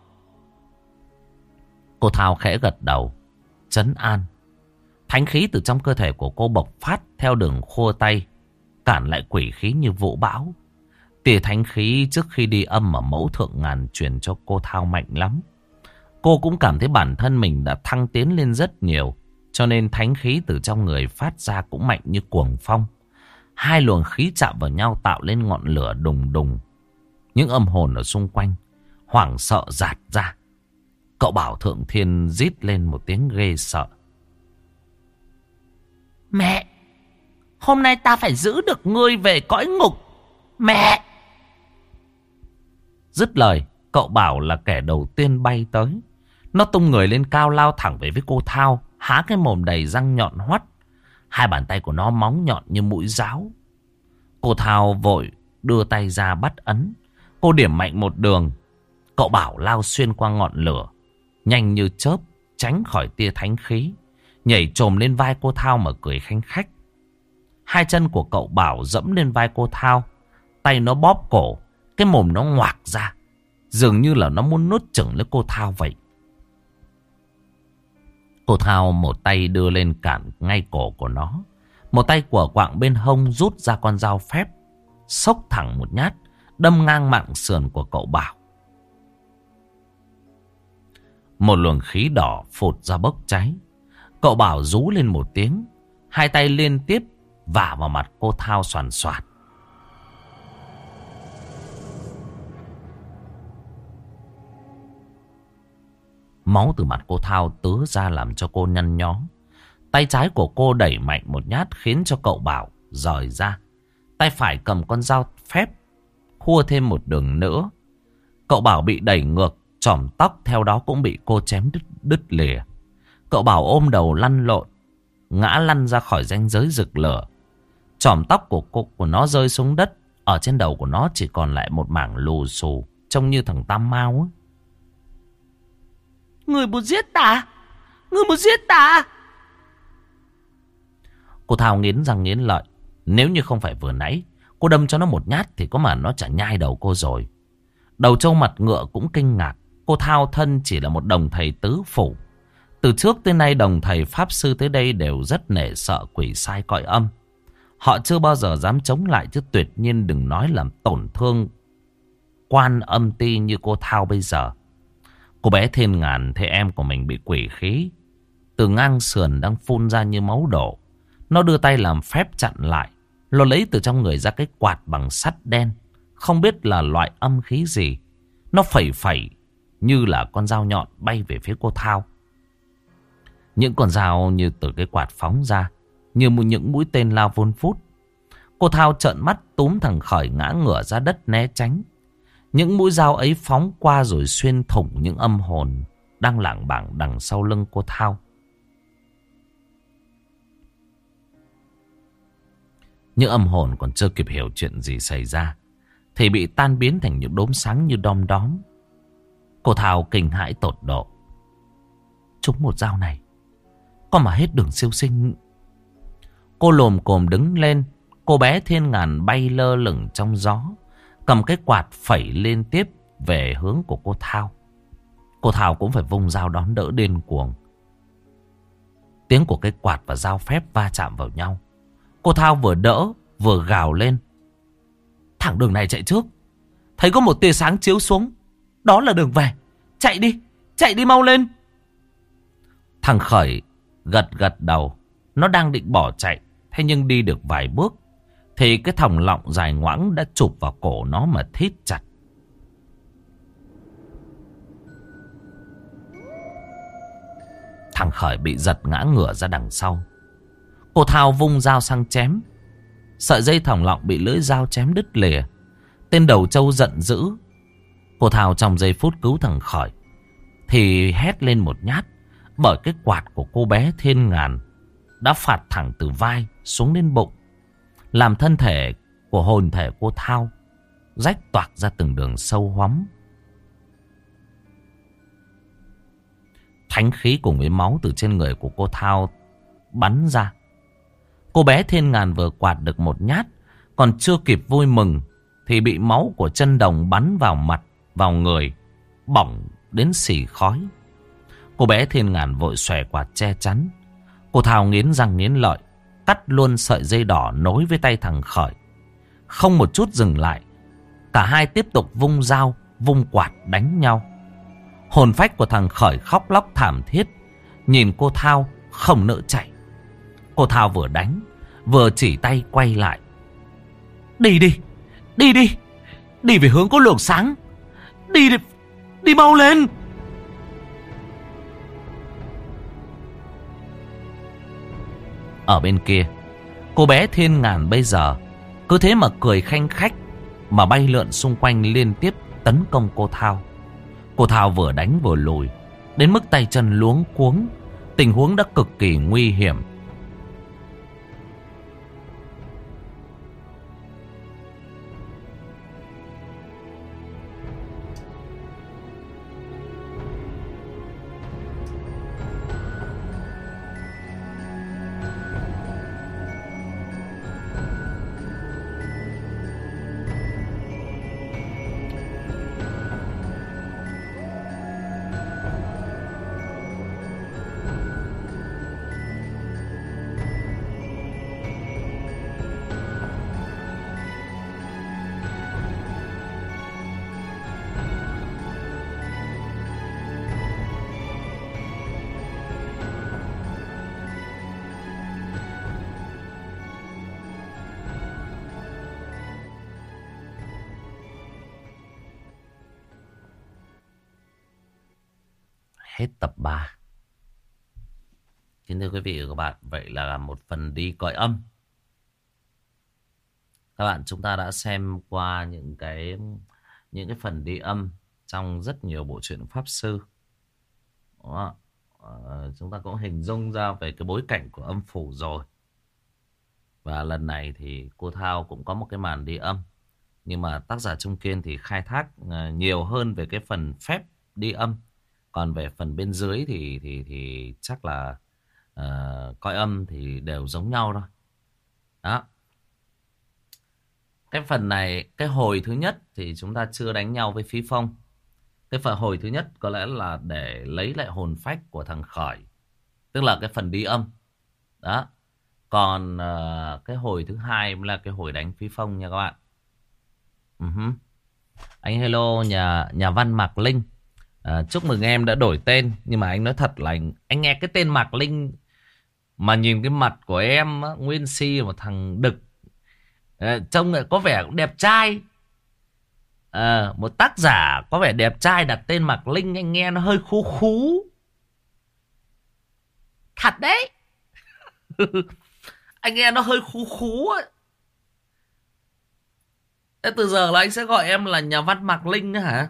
A: Cô Thao khẽ gật đầu, trấn an. Thánh khí từ trong cơ thể của cô bộc phát theo đường khua tay, cản lại quỷ khí như vũ bão. Tia thánh khí trước khi đi âm ở Mẫu Thượng Ngàn truyền cho cô Thao mạnh lắm. Cô cũng cảm thấy bản thân mình đã thăng tiến lên rất nhiều, cho nên thánh khí từ trong người phát ra cũng mạnh như cuồng phong. Hai luồng khí chạm vào nhau tạo lên ngọn lửa đùng đùng. Những âm hồn ở xung quanh hoảng sợ dạt ra. Cậu Bảo Thượng Thiên rít lên một tiếng ghê sợ. Mẹ! Hôm nay ta phải giữ được ngươi về cõi ngục. Mẹ! Dứt lời, cậu Bảo là kẻ đầu tiên bay tới. Nó tung người lên cao lao thẳng về với cô Thao, há cái mồm đầy răng nhọn hoắt. Hai bàn tay của nó móng nhọn như mũi giáo. Cô Thao vội đưa tay ra bắt ấn. Cô điểm mạnh một đường. Cậu Bảo lao xuyên qua ngọn lửa, nhanh như chớp, tránh khỏi tia thánh khí, nhảy trồm lên vai cô Thao mà cười khanh khách. Hai chân của cậu Bảo dẫm lên vai cô Thao, tay nó bóp cổ, cái mồm nó ngoạc ra, dường như là nó muốn nuốt chửng lấy cô Thao vậy. Cô Thao một tay đưa lên cản ngay cổ của nó, một tay của quạng bên hông rút ra con dao phép, xốc thẳng một nhát, đâm ngang mạng sườn của cậu Bảo. Một luồng khí đỏ phụt ra bốc cháy. Cậu Bảo rú lên một tiếng, hai tay liên tiếp vả vào mặt cô Thao xoàn xoạt. Máu từ mặt cô Thao tứa ra làm cho cô nhăn nhó. Tay trái của cô đẩy mạnh một nhát khiến cho cậu Bảo rời ra. Tay phải cầm con dao phép khua thêm một đường nữa. Cậu Bảo bị đẩy ngược, chỏm tóc theo đó cũng bị cô chém đứt, đứt lìa. Cậu Bảo ôm đầu lăn lộn, ngã lăn ra khỏi ranh giới rực lửa. Chỏm tóc của cô của nó rơi xuống đất. Ở trên đầu của nó chỉ còn lại một mảng lù xù, trông như thằng Tam Mao ấy. Người muốn giết ta? Người muốn giết ta? Cô Thao nghiến răng nghiến lợi. Nếu như không phải vừa nãy cô đâm cho nó một nhát thì có mà nó chả nhai đầu cô rồi. Đầu Trâu Mặt Ngựa cũng kinh ngạc. Cô Thao thân chỉ là một đồng thầy tứ phủ. Từ trước tới nay đồng thầy pháp sư tới đây đều rất nể sợ quỷ sai cõi âm. Họ chưa bao giờ dám chống lại, chứ tuyệt nhiên đừng nói làm tổn thương quan âm ti như cô Thao bây giờ. Cô bé Thiên Ngàn thấy em của mình bị quỷ khí từ ngang sườn đang phun ra như máu đổ. Nó đưa tay làm phép chặn lại. Nó lấy từ trong người ra cái quạt bằng sắt đen, không biết là loại âm khí gì. Nó phẩy phẩy như là con dao nhọn bay về phía cô Thao. Những con dao như từ cái quạt phóng ra, như những mũi tên lao vun vút. Cô Thao trợn mắt túm thằng Khởi ngã ngửa ra đất né tránh. Những mũi dao ấy phóng qua rồi xuyên thủng những âm hồn đang lảng bảng đằng sau lưng cô Thao. Những âm hồn còn chưa kịp hiểu chuyện gì xảy ra thì bị tan biến thành những đốm sáng như đom đóm. Cô Thao kinh hãi tột độ. Trúng một dao này, có mà hết đường siêu sinh. Cô lồm cồm đứng lên. Cô bé Thiên Ngàn bay lơ lửng trong gió, cầm cái quạt phẩy liên tiếp về hướng của cô Thao. Cô Thao cũng phải vung dao đón đỡ điên cuồng. Tiếng của cái quạt và dao phép va chạm vào nhau. Cô Thao vừa đỡ vừa gào lên. Thẳng đường này chạy trước. Thấy có một tia sáng chiếu xuống, đó là đường về. Chạy đi, chạy đi mau lên. Thằng Khởi gật gật đầu. Nó đang định bỏ chạy, thế nhưng đi được vài bước thì cái thòng lọng dài ngoãng đã chụp vào cổ nó mà thít chặt. Thằng Khởi bị giật ngã ngửa ra đằng sau. Cô Thao vung dao sang chém. Sợi dây thòng lọng bị lưỡi dao chém đứt lìa. Tên đầu trâu giận dữ. Cô Thao trong giây phút cứu thằng Khởi thì hét lên một nhát, bởi cái quạt của cô bé Thiên Ngàn đã phạt thẳng từ vai xuống đến bụng, làm thân thể của hồn thể cô Thao rách toạc ra từng đường sâu hoắm. Thánh khí cùng với máu từ trên người của cô Thao bắn ra. Cô bé Thiên Ngàn vừa quạt được một nhát, còn chưa kịp vui mừng thì bị máu của chân đồng bắn vào mặt, vào người, bỏng đến xì khói. Cô bé Thiên Ngàn vội xòe quạt che chắn. Cô Thao nghiến răng nghiến lợi, cắt luôn sợi dây đỏ nối với tay thằng Khởi. Không một chút dừng lại, cả hai tiếp tục vung dao, vung quạt đánh nhau. Hồn phách của thằng Khởi khóc lóc thảm thiết, nhìn cô Thao không nỡ chạy. Cô Thao vừa đánh vừa chỉ tay quay lại. Đi đi, đi đi, đi về hướng có luồng sáng. Đi đi, đi mau lên. Ở bên kia, cô bé Thiên Ngàn bây giờ cứ thế mà cười khanh khách, mà bay lượn xung quanh liên tiếp tấn công cô Thao. Cô Thao vừa đánh vừa lùi, đến mức tay chân luống cuống. Tình huống đã cực kỳ nguy hiểm. Hết tập ba. Kính thưa quý vị và các bạn, vậy là một phần đi cõi âm. Các bạn, chúng ta đã xem qua những cái những cái phần đi âm trong rất nhiều bộ truyện Pháp Sư. Đó. Ờ, chúng ta cũng hình dung ra về cái bối cảnh của âm phủ rồi. Và lần này thì cô Thao cũng có một cái màn đi âm. Nhưng mà tác giả Trung Kiên thì khai thác nhiều hơn về cái phần phép đi âm. Còn về phần bên dưới thì thì thì chắc là uh, cõi âm thì đều giống nhau thôi. Đó. Cái phần này, cái hồi thứ nhất thì chúng ta chưa đánh nhau với Phí Phong. Cái phần hồi thứ nhất có lẽ là để lấy lại hồn phách của thằng Khởi, tức là cái phần đi âm. Đó. Còn uh, cái hồi thứ hai là cái hồi đánh Phí Phong nha các bạn. Uh-huh. Anh hello nhà nhà văn Mạc Linh. À, chúc mừng em đã đổi tên. Nhưng mà anh nói thật là anh, anh nghe cái tên Mạc Linh mà nhìn cái mặt của em á, Nguyên Si một thằng đực, à, trông lại có vẻ cũng đẹp trai. À, một tác giả có vẻ đẹp trai đặt tên Mạc Linh, anh nghe nó hơi khú khú.
C: Thật đấy.
A: Anh nghe nó hơi khú khú ấy. Thế từ giờ là anh sẽ gọi em là nhà văn Mạc Linh nữa hả?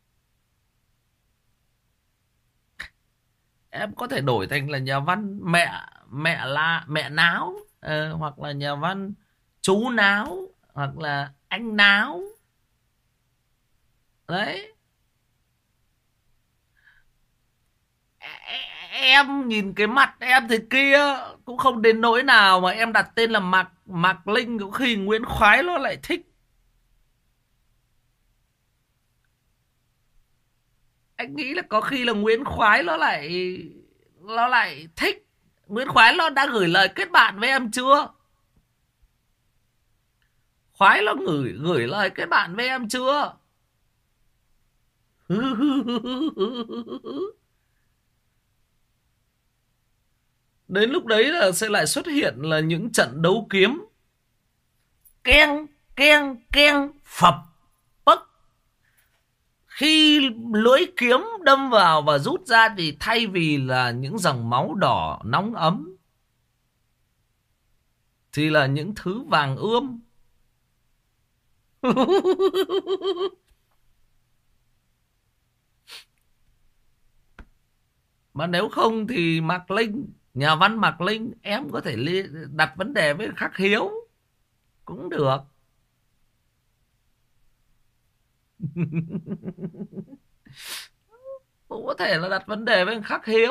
A: Em có thể đổi thành là nhà văn mẹ mẹ là mẹ náo, ờ, hoặc là nhà văn chú náo, hoặc là anh náo. Đấy. Em nhìn cái mặt em thì kia cũng không đến nỗi nào mà em đặt tên là Mạc Mạc Linh, có khi Nguyễn Khoái nó lại thích. Anh nghĩ là có khi là Nguyễn Khoái nó lại nó lại thích. Nguyễn Khoái nó đã gửi lời kết bạn với em chưa? Khoái nó gửi gửi lời kết bạn với em chưa? Đến lúc đấy là sẽ lại xuất hiện là những trận đấu kiếm. Keng, keng, keng, phập, bấc. Khi lưỡi kiếm đâm vào và rút ra thì thay vì là những dòng máu đỏ nóng ấm thì là những thứ vàng ươm. Mà nếu không thì Mạc Linh, nhà văn Mạc Linh, em có thể đặt vấn đề với Khắc Hiếu cũng được. Cũng có thể là đặt vấn đề với Khắc Hiếu.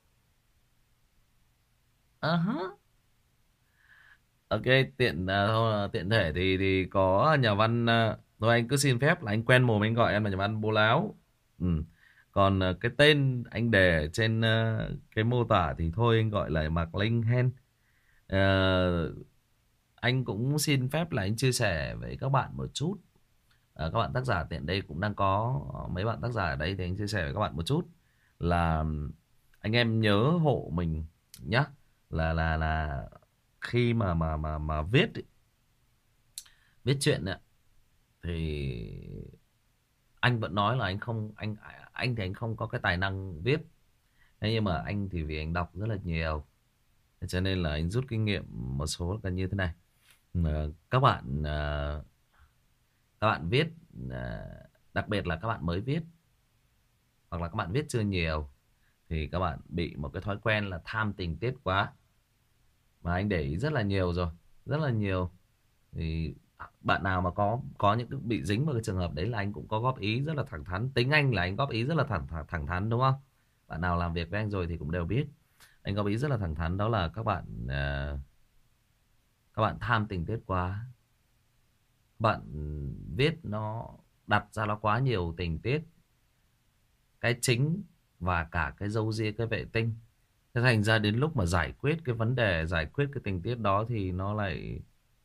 A: Uh-huh. Ok, tiện uh, tiện thể thì thì có nhà văn uh, thôi anh cứ xin phép là anh quen mồm anh gọi em là nhà văn Bố Láo. Ừ. Còn uh, cái tên anh để trên uh, cái mô tả thì thôi anh gọi là Mạc Linh hen. Uh, anh cũng xin phép là anh chia sẻ với các bạn một chút. Uh, các bạn tác giả tiện đây cũng đang có mấy bạn tác giả ở đây thì anh chia sẻ với các bạn một chút là anh em nhớ hộ mình nhá, là là là khi mà mà mà mà viết ý, viết chuyện ấy, thì anh vẫn nói là anh không anh anh thì anh không có cái tài năng viết. Thế nhưng mà anh thì vì anh đọc rất là nhiều, cho nên là anh rút kinh nghiệm một số là như thế này. Các bạn các bạn viết, đặc biệt là các bạn mới viết hoặc là các bạn viết chưa nhiều, thì các bạn bị một cái thói quen là tham tình tiết quá. Mà anh để ý rất là nhiều rồi, rất là nhiều. Thì bạn nào mà có có những cái bị dính vào cái trường hợp đấy là anh cũng có góp ý rất là thẳng thắn. Tính anh là anh góp ý rất là thẳng thẳng, thẳng thắn đúng không? Bạn nào làm việc với anh rồi thì cũng đều biết. Anh góp ý rất là thẳng thắn, đó là các bạn uh, các bạn tham tình tiết quá. Bạn viết nó đặt ra nó quá nhiều tình tiết, cái chính và cả cái dâu ria, cái vệ tinh. Thế thành ra đến lúc mà giải quyết cái vấn đề, giải quyết cái tình tiết đó thì nó lại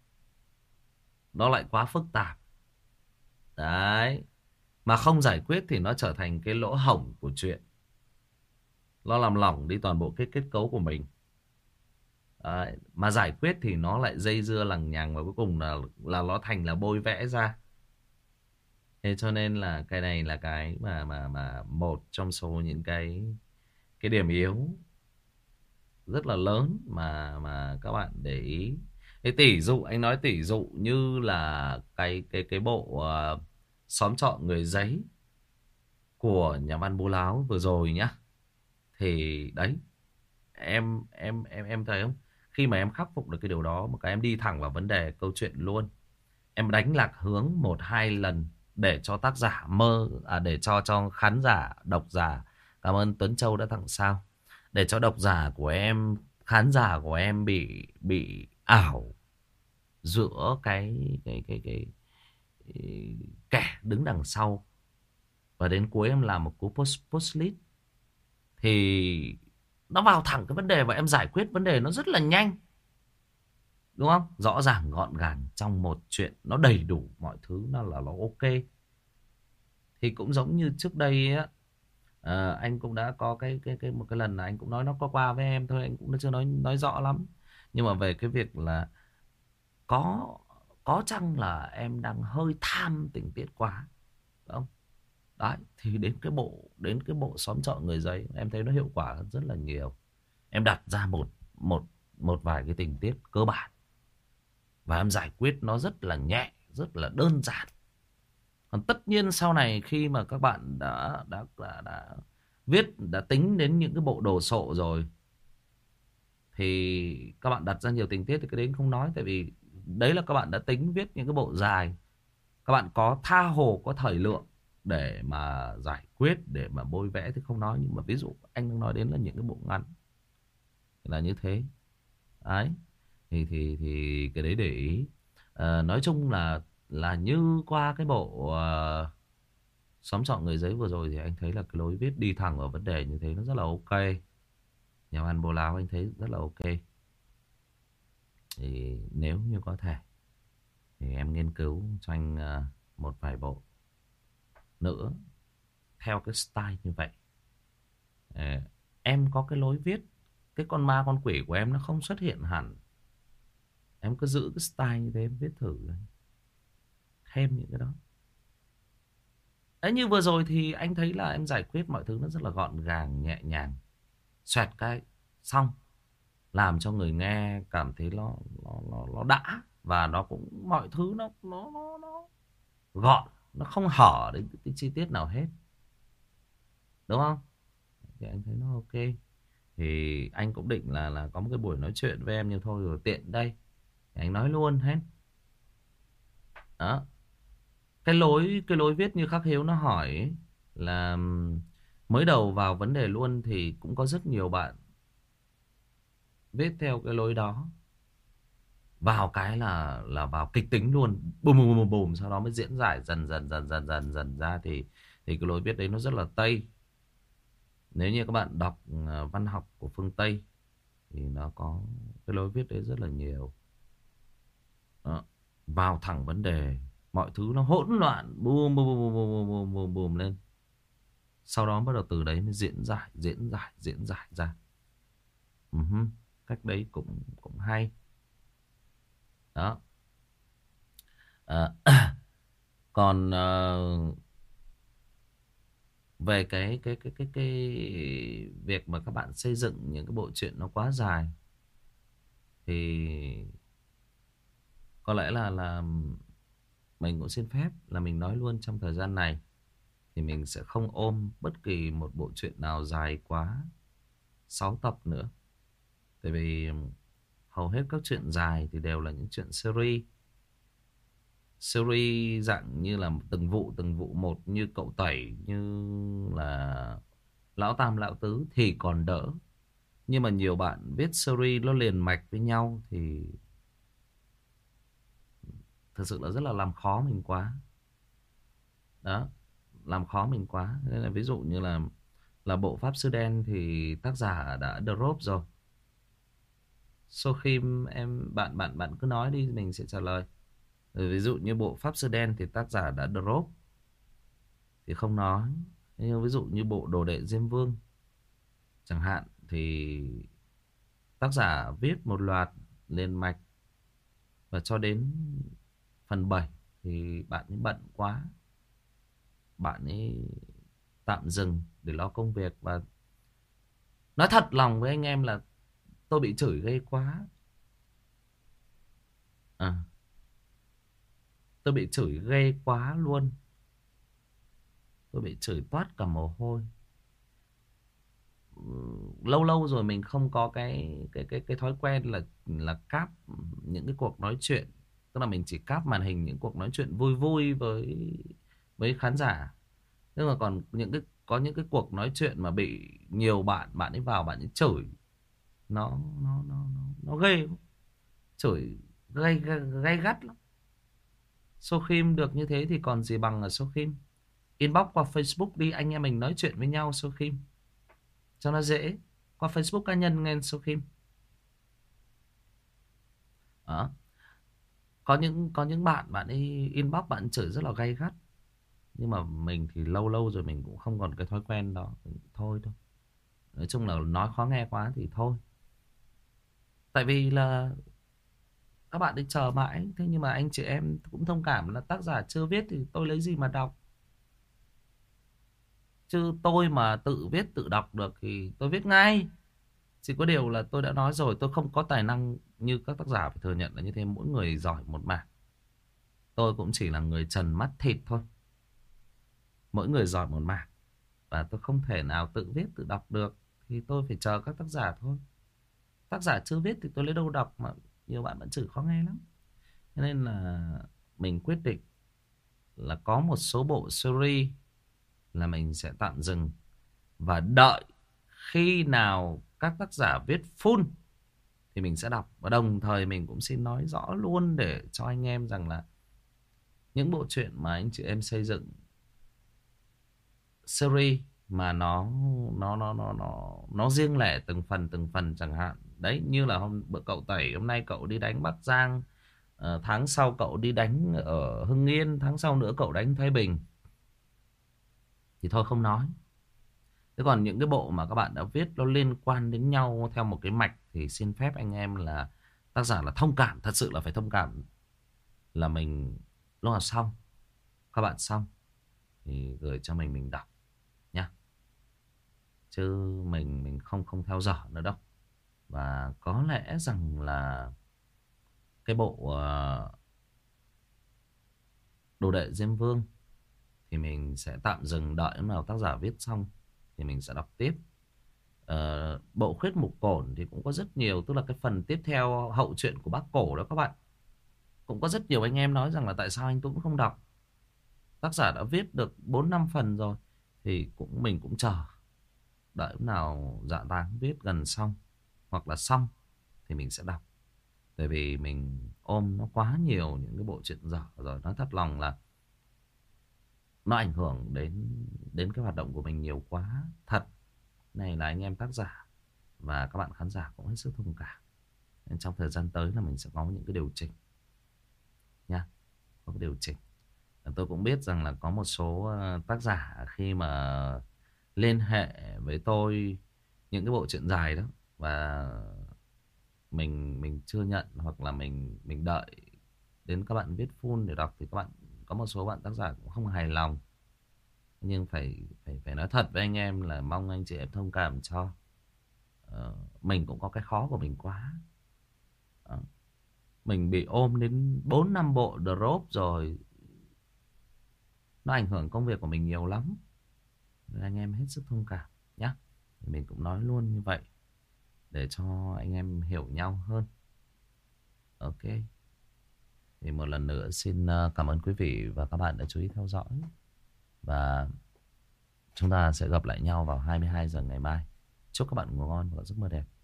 A: nó lại quá phức tạp. Đấy. Mà không giải quyết thì nó trở thành cái lỗ hổng của chuyện. Nó làm lỏng đi toàn bộ cái kết cấu của mình. Đấy. Mà giải quyết thì nó lại dây dưa lằng nhằng và cuối cùng là là nó thành là bôi vẽ ra. Thế cho nên là cái này là cái mà mà mà một trong số những cái cái điểm yếu rất là lớn mà mà các bạn để ý. Thế tỷ dụ anh nói tỷ dụ như là cái cái cái bộ uh, xóm trọ người giấy của nhà văn Bố Láo vừa rồi nhá. Thì đấy, em em em em thấy không? Khi mà em khắc phục được cái điều đó, một cái em đi thẳng vào vấn đề câu chuyện luôn. Em đánh lạc hướng một hai lần để cho tác giả mơ à để cho cho khán giả, độc giả. Cảm ơn Tuấn Châu đã tặng sao. Để cho độc giả của em, khán giả của em bị bị ảo giữa cái cái cái cái, cái kẻ đứng đằng sau. Và đến cuối em làm một cú post post-it thì nó vào thẳng cái vấn đề và em giải quyết vấn đề nó rất là nhanh. Đúng không? Rõ ràng gọn gàng trong một chuyện, nó đầy đủ mọi thứ, nó là nó ok. Thì cũng giống như trước đây á, à, anh cũng đã có cái cái cái một cái lần là anh cũng nói nó qua qua với em thôi, anh cũng chưa nói nói rõ lắm. Nhưng mà về cái việc là có có chăng là em đang hơi tham tình tiết quá. Không. Đấy, thì đến cái bộ đến cái bộ xóm trọ người giấy em thấy nó hiệu quả hơn rất là nhiều. Em đặt ra một một một vài cái tình tiết cơ bản và em giải quyết nó rất là nhẹ, rất là đơn giản. Còn tất nhiên sau này khi mà các bạn đã đã đã, đã viết, đã tính đến những cái bộ đồ sộ rồi thì các bạn đặt ra nhiều tình tiết thì cái đấy không nói, tại vì đấy là các bạn đã tính viết những cái bộ dài. Các bạn có tha hồ, có thời lượng để mà giải quyết, để mà bôi vẽ thì không nói. Nhưng mà ví dụ anh đang nói đến là những cái bộ ngắn là như thế. Đấy. Thì thì thì cái đấy để ý. À, nói chung là là như qua cái bộ uh, xóm trọ người giấy vừa rồi thì anh thấy là cái lối viết đi thẳng vào vấn đề như thế nó rất là ok. Nhà văn Bồ Láo anh thấy rất là ok. Thì nếu như có thể thì em nghiên cứu cho anh uh, một vài bộ nữa theo cái style như vậy. À, em có cái lối viết, cái con ma con quỷ của em nó không xuất hiện hẳn. Em cứ giữ cái style như thế em viết thử, thêm những cái đó. Đấy, như vừa rồi thì anh thấy là em giải quyết mọi thứ nó rất là gọn gàng, nhẹ nhàng, xoẹt cái xong, làm cho người nghe cảm thấy nó nó nó, nó đã, và nó cũng mọi thứ nó nó nó, nó gọn, nó không hở đến cái, cái chi tiết nào hết, đúng không? Thì anh thấy nó ok. Thì anh cũng định là là có một cái buổi nói chuyện với em, nhưng thôi rồi tiện đây thì anh nói luôn hết. Đó. Cái lối cái lối viết như Khắc Hiếu nó hỏi ấy, là mới đầu vào vấn đề luôn thì cũng có rất nhiều bạn viết theo cái lối đó. Vào cái là là vào kịch tính luôn, bùm bùm bùm bùm, sau đó mới diễn giải dần dần dần dần dần dần ra, thì thì cái lối viết đấy nó rất là Tây. Nếu như các bạn đọc uh, văn học của phương Tây thì nó có cái lối viết đấy rất là nhiều. Đó. Vào thẳng vấn đề, mọi thứ nó hỗn loạn, bùm bùm bùm bùm bùm bùm bùm lên. Sau đó bắt đầu từ đấy mới diễn giải, diễn giải, diễn giải ra. Uh-huh. Cách đấy cũng cũng hay. Đó. À, còn uh, về cái cái cái cái cái việc mà các bạn xây dựng những cái bộ truyện nó quá dài thì có lẽ là là mình cũng xin phép là mình nói luôn, trong thời gian này thì mình sẽ không ôm bất kỳ một bộ truyện nào dài quá sáu tập nữa. Tại vì hầu hết các truyện dài thì đều là những chuyện series. Series dạng như là từng vụ từng vụ một, như Cậu Tẩy, như là Lão Tam Lão Tứ thì còn đỡ. Nhưng mà nhiều bạn viết series nó liền mạch với nhau thì thực sự là rất là làm khó mình quá. Đó, làm khó mình quá. Nên là ví dụ như là là bộ Pháp Sư Đen thì tác giả đã drop rồi. Sokhim, em bạn bạn bạn cứ nói đi mình sẽ trả lời. Rồi ví dụ như bộ Pháp Sư Đen thì tác giả đã drop thì không nói. Nhưng ví dụ như bộ Đồ Đệ Diêm Vương chẳng hạn thì tác giả viết một loạt liền mạch, và cho đến phần bảy thì bạn ấy bận quá, bạn ấy tạm dừng để lo công việc. Và nói thật lòng với anh em là tôi bị chửi ghê quá. À, tôi bị chửi ghê quá luôn. Tôi bị chửi toát cả mồ hôi. Lâu lâu rồi mình không có cái cái cái cái thói quen là là cáp những cái cuộc nói chuyện, tức là mình chỉ cáp màn hình những cuộc nói chuyện vui vui với với khán giả. Nhưng mà còn những cái có những cái cuộc nói chuyện mà bị nhiều bạn bạn ấy vào bạn ấy chửi, nó nó nó nó, nó ghê, chửi gay gay, gay gắt lắm. Sokhim được như thế thì còn gì bằng. Ở Sokhim inbox qua Facebook đi, anh em mình nói chuyện với nhau Sokhim cho nó dễ. Qua Facebook cá nhân nghe Sokhim. Đó. Có những có những bạn bạn ấy inbox bạn chửi rất là gay gắt. Nhưng mà mình thì lâu lâu rồi mình cũng không còn cái thói quen đó. Thôi thôi. Nói chung là nói khó nghe quá thì thôi. Tại vì là các bạn đi chờ mãi. Thế nhưng mà anh chị em cũng thông cảm là tác giả chưa viết thì tôi lấy gì mà đọc. Chứ tôi mà tự viết tự đọc được thì tôi viết ngay. Chỉ có điều là tôi đã nói rồi, tôi không có tài năng như các tác giả, phải thừa nhận là như thế. Mỗi người giỏi một mảng. Tôi cũng chỉ là người trần mắt thịt thôi. Mỗi người giỏi một mảng. Và tôi không thể nào tự viết tự đọc được. Thì tôi phải chờ các tác giả thôi. Tác giả chưa viết thì tôi lấy đâu đọc, mà nhiều bạn vẫn chửi khó nghe lắm. Cho nên là mình quyết định là có một số bộ series là mình sẽ tạm dừng. Và đợi khi nào các tác giả viết full thì mình sẽ đọc. Và đồng thời mình cũng xin nói rõ luôn để cho anh em rằng là những bộ truyện mà anh chị em xây dựng series mà nó nó nó nó nó nó riêng lẻ từng phần từng phần chẳng hạn. Đấy, như là hôm bữa cậu Tẩy hôm nay cậu đi đánh Bắc Giang, uh, tháng sau cậu đi đánh ở Hưng Yên, tháng sau nữa cậu đánh Thái Bình, thì thôi không nói. Thế còn những cái bộ mà các bạn đã viết nó liên quan đến nhau theo một cái mạch thì xin phép anh em là tác giả là thông cảm, thật sự là phải thông cảm, là mình lúc nào xong, các bạn xong thì gửi cho mình mình đọc nhá. Chứ mình mình không không theo dõi nữa đâu. Và có lẽ rằng là cái bộ uh, Đồ Đệ Diêm Vương thì mình sẽ tạm dừng, đợi lúc nào tác giả viết xong thì mình sẽ đọc tiếp. Uh, bộ Khuyết Mục Cổn thì cũng có rất nhiều, tức là cái phần tiếp theo hậu truyện của Bác Cổ đó các bạn. Cũng có rất nhiều anh em nói rằng là tại sao anh Tuấn không đọc. Tác giả đã viết được bốn năm phần rồi thì cũng mình cũng chờ. Đợi lúc nào Dạ Táng viết gần xong hoặc là xong thì mình sẽ đọc. Tại vì mình ôm nó quá nhiều những cái bộ truyện dở rồi. Nói thật lòng là nó ảnh hưởng đến đến cái hoạt động của mình nhiều quá. Thật. Này là anh em tác giả và các bạn khán giả cũng hết sức thông cảm. Nên trong thời gian tới là mình sẽ có những cái điều chỉnh nha. Có cái điều chỉnh. Tôi cũng biết rằng là có một số tác giả khi mà liên hệ với tôi những cái bộ truyện dài đó và mình mình chưa nhận, hoặc là mình mình đợi đến các bạn viết full để đọc, thì các bạn có một số bạn tác giả cũng không hài lòng. Nhưng phải phải phải nói thật với anh em là mong anh chị em thông cảm cho. Ờ, mình cũng có cái khó của mình quá. Đó. Mình bị ôm đến bốn năm bộ drop rồi. Nó ảnh hưởng công việc của mình nhiều lắm. Nên anh em hết sức thông cảm nhé. Mình cũng nói luôn như vậy để cho anh em hiểu nhau hơn. Ok. Thì một lần nữa xin cảm ơn quý vị và các bạn đã chú ý theo dõi. Và chúng ta sẽ gặp lại nhau vào hai mươi hai giờ ngày mai. Chúc các bạn ngủ ngon và giấc mơ đẹp.